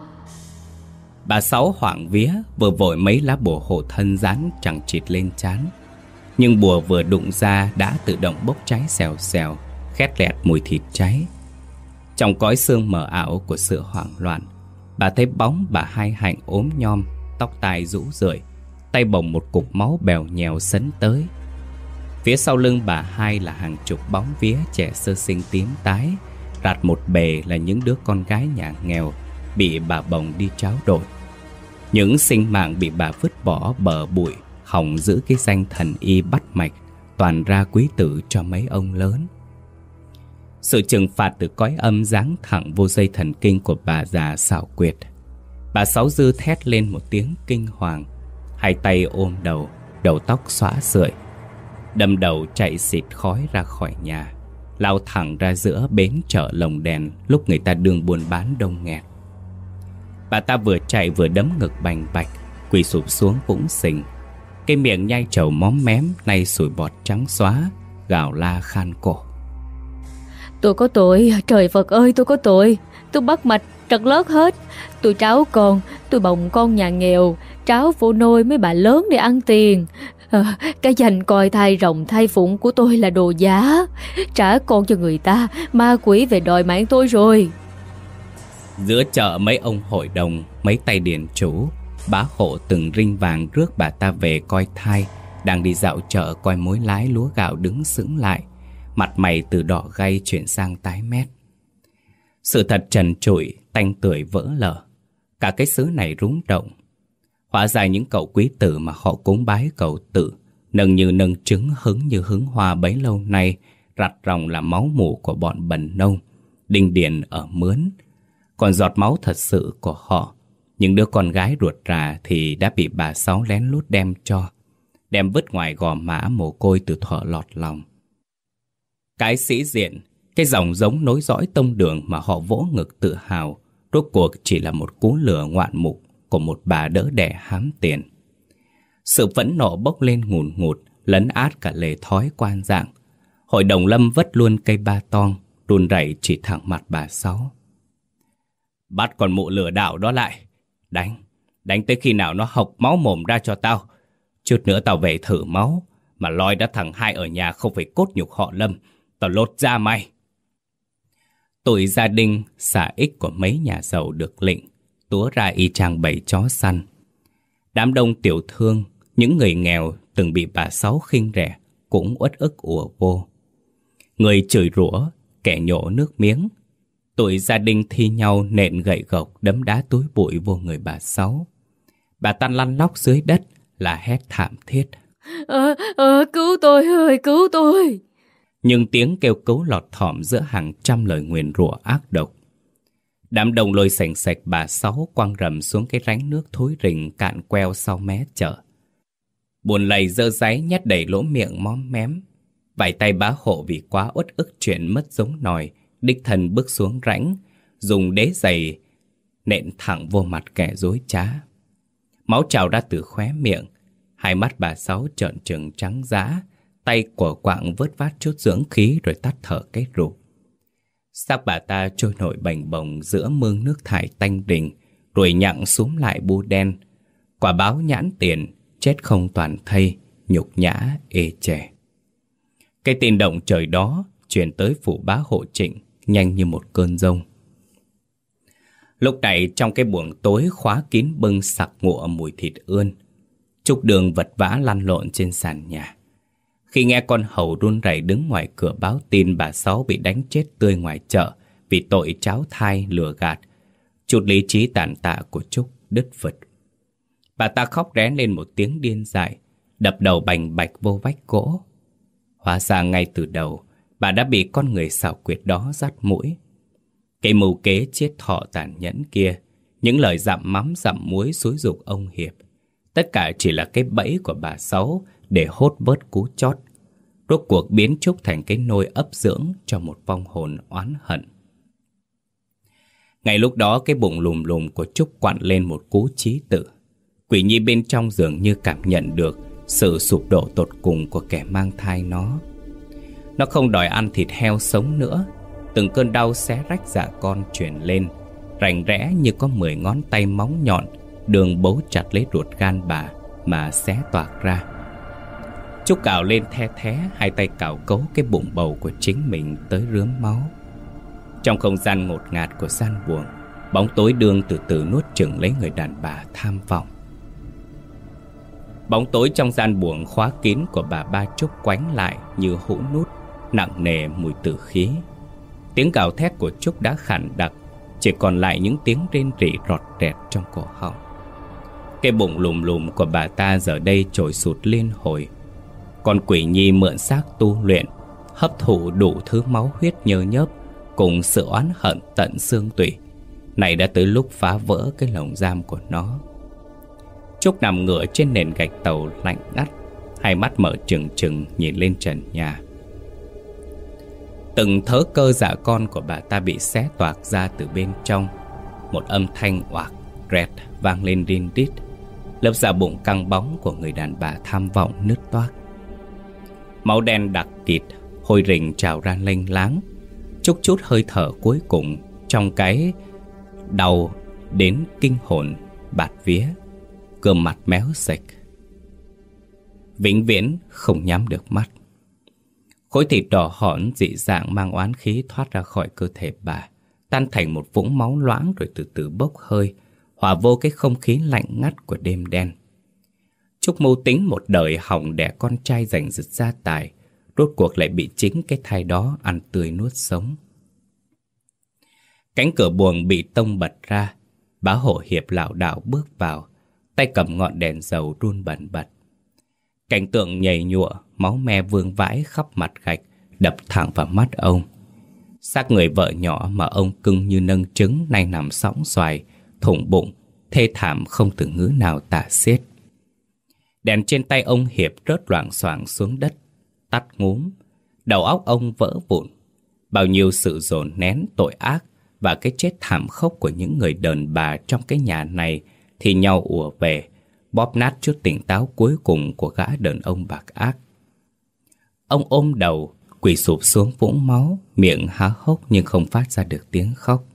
A: Bà Sáu hoảng vía, vừa vội mấy lá bùa hộ thân dán chẳng chịt lên trán. Nhưng bùa vừa đụng ra đã tự động bốc cháy xèo xèo, khét lẹt mùi thịt cháy. Trong cõi xương mờ ảo của sự hoảng loạn, bà thấy bóng bà Hai Hạnh ốm nhom, tóc tai rũ rượi, tay bồng một cục máu bèo nhèo sấn tới. Phía sau lưng bà Hai là hàng chục bóng vía trẻ sơ sinh tím tái, rạt một bề là những đứa con gái nhà nghèo bị bà bồng đi tráo đổi. Những sinh mạng bị bà vứt bỏ bờ bụi, hòng giữ cái danh thần y bắt mạch, toàn ra quý tử cho mấy ông lớn. Sự trừng phạt từ cõi âm giáng thẳng vô dây thần kinh của bà già xảo quyệt. Bà Sáu Dư thét lên một tiếng kinh hoàng, hai tay ôm đầu, đầu tóc xõa sưởi, đâm đầu chạy xịt khói ra khỏi nhà, lao thẳng ra giữa bến chợ Lồng Đèn lúc người ta đương buôn bán đông nghẹt. Bà ta vừa chạy vừa đấm ngực bành bạch, quỳ sụp xuống vũng sình, cái miệng nhai trầu móm mém nay sủi bọt trắng xóa, gào la khan cổ.
B: Tôi có tội, trời Phật ơi tôi có tội. Tôi bắt mạch trật lớt hết. Tôi tráo con, tôi bồng con nhà nghèo, tráo phụ nôi mấy bà lớn để ăn tiền. à, Cái danh coi thai rồng thai phụng của tôi là đồ giả. Trả con cho người ta, ma quỷ về đòi mạng tôi rồi.
A: Giữa chợ mấy ông hội đồng, mấy tay điền chủ, bá hộ từng rinh vàng rước bà ta về coi thai, đang đi dạo chợ coi mối lái lúa gạo đứng sững lại, mặt mày từ đỏ gay chuyển sang tái mét. Sự thật trần trụi, tanh tưởi vỡ lở, cả cái xứ này rúng động. Hóa ra những cậu quý tử mà họ cúng bái cậu tử, nâng như nâng trứng hứng như hứng hoa bấy lâu nay, rặt ròng là máu mủ của bọn bần nông, đinh điền ở Mướn. Còn giọt máu thật sự của họ, những đứa con gái ruột rà thì đã bị bà Sáu lén lút đem cho, đem vứt ngoài gò mã mồ côi từ thuở lọt lòng. Cái sĩ diện, cái dòng giống nối dõi tông đường mà họ vỗ ngực tự hào, rốt cuộc chỉ là một cú lừa ngoạn mục của một bà đỡ đẻ hám tiền. Sự phẫn nộ bốc lên ngùn ngụt, lấn át cả lề thói quan dạng. Hội đồng lâm vất luôn cây ba tong, run rẩy chỉ thẳng mặt bà Sáu. Bắt con mụ lừa đảo đó lại. Đánh, đánh tới khi nào nó hộc máu mồm ra cho tao. Chút nữa tao về thử máu, mà loi đã thằng hai ở nhà không phải cốt nhục họ Lâm, tao lột ra mày. Tụi gia đình xả ích của mấy nhà giàu được lệnh túa ra y chang bầy chó săn. Đám đông tiểu thương, những người nghèo từng bị bà Sáu khinh rẻ cũng uất ức ùa vô. Người chửi rủa, kẻ nhổ nước miếng. Tụi gia đình thi nhau nện gậy gộc đấm đá túi bụi vô người bà Sáu. Bà ta lăn lóc dưới đất là hét thảm thiết.
B: Ờ, ờ, cứu tôi ơi, cứu tôi.
A: Nhưng tiếng kêu cứu lọt thỏm giữa hàng trăm lời nguyền rủa ác độc. Đám đông lôi sành sạch bà Sáu quăng rầm xuống cái rãnh nước thối rình cạn queo sau mé chợ. Buồn lầy dơ dáy nhét đầy lỗ miệng móm mém. Vài tay bá hộ vì quá uất ức chuyện mất giống nòi, đích thân bước xuống rãnh, dùng đế giày nện thẳng vô mặt kẻ dối trá. Máu trào ra từ khóe miệng, hai mắt bà Sáu trợn trừng trắng dã, tay của quạng vớt vát chút dưỡng khí rồi tắt thở cái rụp. Xác bà ta trôi nổi bềnh bồng giữa mương nước thải tanh đình, rồi nhặng xúm lại bu đen. Quả báo nhãn tiền, chết không toàn thây, nhục nhã ê chề. Cái tin động trời đó truyền tới phủ bá hộ Trịnh nhanh như một cơn giông. Lúc này trong cái buồng tối khóa kín bưng sặc ngụa mùi thịt ươn, Trúc Đường vật vã lăn lộn trên sàn nhà. Khi nghe con hầu run rẩy đứng ngoài cửa báo tin bà Sáu bị đánh chết tươi ngoài chợ vì tội tráo thai lừa gạt, chút lý trí tàn tạ của Trúc đứt vực. Bà ta khóc ré lên một tiếng điên dại, đập đầu bành bạch vô vách gỗ. Hóa ra ngay từ đầu bà đã bị con người xảo quyệt đó dắt mũi. Cái mưu kế chiết thọ tàn nhẫn kia, những lời dặm mắm dặm muối xúi giục ông Hiệp, tất cả chỉ là cái bẫy của bà Sáu để hốt vớt cú chót, rốt cuộc biến Trúc thành cái nôi ấp dưỡng cho một vong hồn oán hận. Ngay lúc đó cái bụng lùm lùm của Trúc quặn lên một cú chí tử. Quỷ nhi bên trong dường như cảm nhận được sự sụp đổ tột cùng của kẻ mang thai nó. Nó không đòi ăn thịt heo sống nữa. Từng cơn đau xé rách dạ con truyền lên, rành rẽ như có mười ngón tay móng nhọn đường bấu chặt lấy ruột gan bà mà xé toạc ra. Trúc cào lên the thé, hai tay cào cấu cái bụng bầu của chính mình tới rướm máu. Trong không gian ngột ngạt của gian buồng, bóng tối đương từ từ nuốt chửng lấy người đàn bà tham vọng. Bóng tối trong gian buồng khóa kín của bà Ba Trúc quánh lại như hũ nút, nặng nề mùi tử khí. Tiếng gào thét của Trúc đã khản đặc, chỉ còn lại những tiếng rên rỉ rọt rẹt trong cổ họng. Cái bụng lùm lùm của bà ta giờ đây trồi sụt liên hồi. Con quỷ nhi mượn xác tu luyện, hấp thụ đủ thứ máu huyết nhơ nhớp cùng sự oán hận tận xương tủy. Này đã tới lúc phá vỡ cái lồng giam của nó. Trúc nằm ngửa trên nền gạch tàu lạnh ngắt, hai mắt mở trừng trừng nhìn lên trần nhà. Từng thớ cơ dạ con của bà ta bị xé toạc ra từ bên trong. Một âm thanh oạc rẹt vang lên rin rít. Lớp da bụng căng bóng của người đàn bà tham vọng nứt toác. Máu đen đặc kịt, hôi rình trào ra lênh láng. Chút chút hơi thở cuối cùng trong cái đau đến kinh hồn bạt vía. Gương mặt méo sạch, vĩnh viễn không nhắm được mắt. Khối thịt đỏ hỏn dị dạng mang oán khí thoát ra khỏi cơ thể bà, tan thành một vũng máu loãng rồi từ từ bốc hơi, hòa vô cái không khí lạnh ngắt của đêm đen. Trúc mưu tính một đời hỏng đẻ con trai giành giật gia tài, rốt cuộc lại bị chính cái thai đó ăn tươi nuốt sống. Cánh cửa buồng bị tông bật ra. Bá Hộ Hiệp lảo đảo bước vào, tay cầm ngọn đèn dầu run bần bật. Cảnh tượng nhầy nhụa, máu me vương vãi khắp mặt gạch, đập thẳng vào mắt ông. Xác người vợ nhỏ mà ông cưng như nâng trứng nay nằm sõng xoài, thủng bụng, thê thảm không từ ngữ nào tả xiết. Đèn trên tay ông Hiệp rớt loảng xoảng xuống đất, tắt ngúm. Đầu óc ông vỡ vụn. Bao nhiêu sự dồn nén tội ác và cái chết thảm khốc của những người đàn bà trong cái nhà này thì nhau ùa về, bóp nát chút tỉnh táo cuối cùng của gã đàn ông bạc ác. Ông ôm đầu, quỳ sụp xuống vũng máu, miệng há hốc nhưng không phát ra được tiếng khóc.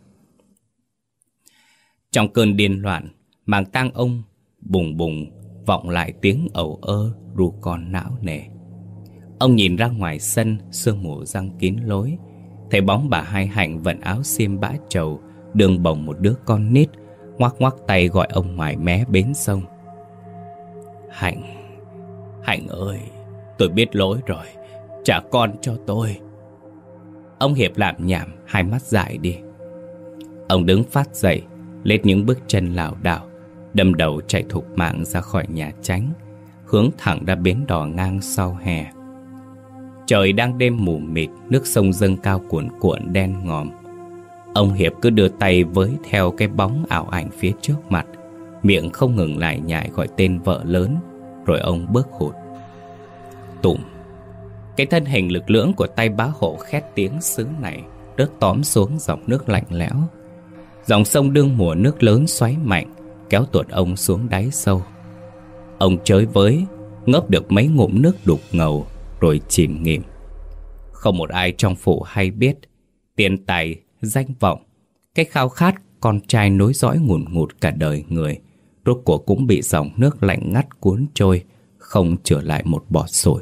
A: Trong cơn điên loạn, màng tang ông bùng bùng vọng lại tiếng ầu ơ ru con não nề. Ông nhìn ra ngoài sân, sương mù giăng kín lối, thấy bóng bà Hai Hạnh vận áo xiêm bã trầu, đường bồng một đứa con nít, ngoắc ngoắc tay gọi ông ngoài mé bến sông. Hạnh, Hạnh ơi, tôi biết lỗi rồi, trả con cho tôi. Ông Hiệp lảm nhảm, hai mắt dại đi. Ông đứng phát dậy, lết những bước chân lảo đảo, đâm đầu chạy thục mạng ra khỏi nhà tránh, hướng thẳng ra bến đò ngang sau hè. Trời đang đêm mù mịt, nước sông dâng cao cuồn cuộn đen ngòm. Ông Hiệp cứ đưa tay với theo cái bóng ảo ảnh phía trước mặt, miệng không ngừng lải nhải gọi tên vợ lớn, rồi ông bước hụt. Tụm. Cái thân hình lực lưỡng của tay Bá Hộ khét tiếng xứ này rớt tóm xuống dòng nước lạnh lẽo. Dòng sông đương mùa nước lớn xoáy mạnh, kéo tuột ông xuống đáy sâu. Ông chới với, ngấp được mấy ngụm nước đục ngầu, rồi chìm nghỉm. Không một ai trong phủ hay biết, tiền tài, danh vọng, cái khao khát con trai nối dõi ngùn ngụt cả đời người, rốt cuộc cũng bị dòng nước lạnh ngắt cuốn trôi, không trở lại một bọt sồi.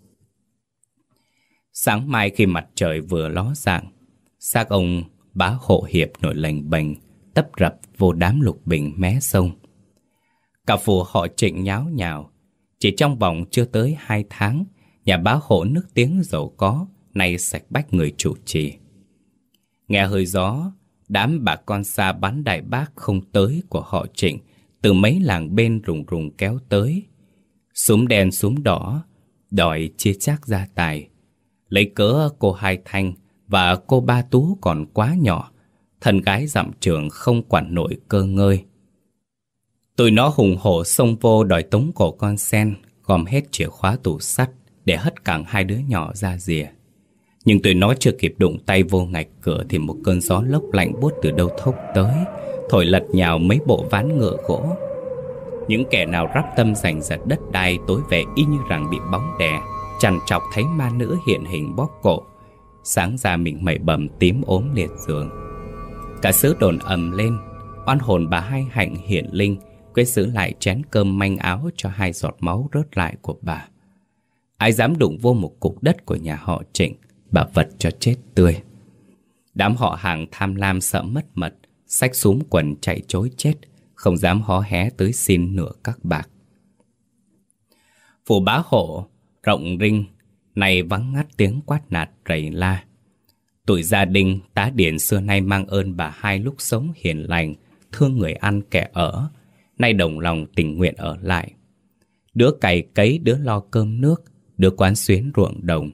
A: Sáng mai khi mặt trời vừa ló dạng, xác ông Bá Hộ Hiệp nổi lềnh bềnh, tấp rập vô đám lục bình mé sông. Cả phủ họ Trịnh nháo nhào. Chỉ trong vòng chưa tới hai tháng, nhà Bá Hộ nước tiếng giàu có, nay sạch bách người chủ trì. Nghe hơi gió, đám bà con xa bán đại bác không tới của họ Trịnh từ mấy làng bên rùng rùng kéo tới. Súm đen súm đỏ, đòi chia chác gia tài. Lấy cớ cô Hai Thanh và cô Ba Tú còn quá nhỏ, thân gái dặm trường không quản nổi cơ ngơi. Tụi nó hùng hổ xông vô đòi tống cổ con sen, gom hết chìa khóa tủ sắt để hất cẳng hai đứa nhỏ ra rìa. Nhưng tụi nó chưa kịp đụng tay vô ngạch cửa thì một cơn gió lốc lạnh buốt từ đâu thốc tới, thổi lật nhào mấy bộ ván ngựa gỗ. Những kẻ nào rắp tâm giành giật đất đai tối về y như rằng bị bóng đè, chằn chọc thấy ma nữ hiện hình bóp cổ, sáng ra mình mẩy bầm tím ốm liệt giường. Cả xứ đồn ầm lên, oan hồn bà Hai Hạnh hiện linh, quyết giữ lại chén cơm manh áo cho hai giọt máu rớt lại của bà. Ai dám đụng vô một cục đất của nhà họ Trịnh, bà vật cho chết tươi. Đám họ hàng tham lam sợ mất mật, xách súm quần chạy trối chết, không dám hó hé tới xin nửa các bạc. Phủ Bá Hộ rộng rinh, nay vắng ngắt tiếng quát nạt rầy la. Tụi gia đình tá điển xưa nay mang ơn bà Hai lúc sống hiền lành, thương người ăn kẻ ở, nay đồng lòng tình nguyện ở lại. Đứa cày cấy, đứa lo cơm nước, đứa quán xuyến ruộng đồng.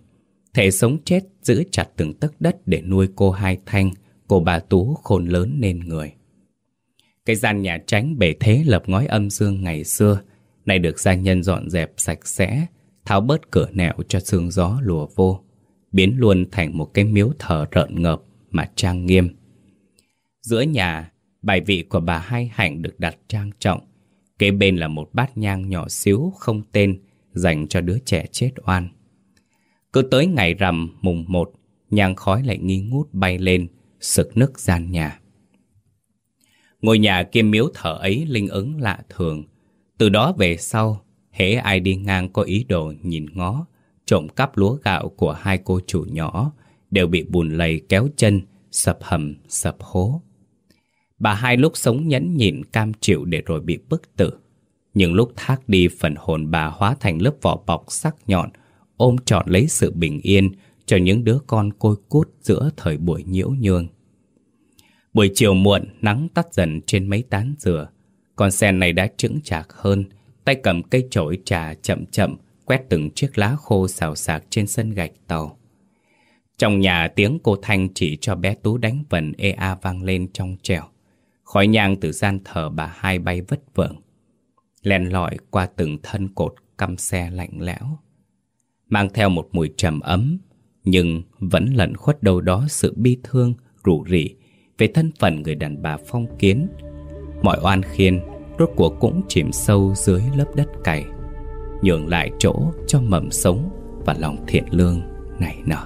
A: Thể sống chết giữ chặt từng tấc đất để nuôi cô Hai Thanh, cô bà Tú khôn lớn nên người. Cái gian nhà tránh bề thế lập ngói âm dương ngày xưa nay được gia nhân dọn dẹp sạch sẽ, tháo bớt cửa nẻo cho sương gió lùa vô, biến luôn thành một cái miếu thờ rợn ngợp mà trang nghiêm. Giữa nhà, bài vị của bà Hai Hạnh được đặt trang trọng. Kế bên là một bát nhang nhỏ xíu không tên dành cho đứa trẻ chết oan. Cứ tới ngày rằm mùng một, nhang khói lại nghi ngút bay lên, sực nức gian nhà. Ngôi nhà kiêm miếu thờ ấy linh ứng lạ thường. Từ đó về sau, hễ ai đi ngang có ý đồ nhìn ngó, trộm cắp lúa gạo của hai cô chủ nhỏ, đều bị bùn lầy kéo chân, sập hầm, sập hố. Bà Hai lúc sống nhẫn nhịn cam chịu để rồi bị bức tử. Nhưng lúc thác đi, phần hồn bà hóa thành lớp vỏ bọc sắc nhọn, ôm trọn lấy sự bình yên cho những đứa con côi cút giữa thời buổi nhiễu nhương. Buổi chiều muộn, nắng tắt dần trên mấy tán dừa. Con sen này đã chững chạc hơn, tay cầm cây chổi trà chậm chậm quét từng chiếc lá khô xào xạc trên sân gạch tàu. Trong nhà, tiếng cô Thanh chỉ cho bé Tú đánh vần ê a vang lên trong trẻo. Khói nhang từ gian thờ bà Hai bay vất vưởng, len lỏi qua từng thân cột căm xe lạnh lẽo, mang theo một mùi trầm ấm, nhưng vẫn lẩn khuất đâu đó sự bi thương, rủ rỉ về thân phận người đàn bà phong kiến. Mọi oan khiên rốt cuộc cũng chìm sâu dưới lớp đất cày, nhường lại chỗ cho mầm sống và lòng thiện lương nảy nở.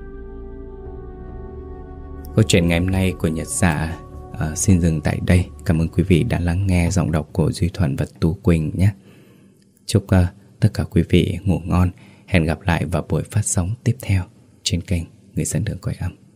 A: Câu chuyện ngày hôm nay của Nhật Dạ à, xin dừng tại đây. Cảm ơn quý vị đã lắng nghe giọng đọc của Duy Thuận và Tú Quỳnh nhé. Chúc uh, tất cả quý vị ngủ ngon. Hẹn gặp lại vào buổi phát sóng tiếp theo trên kênh Người Dẫn Đường Cõi Âm.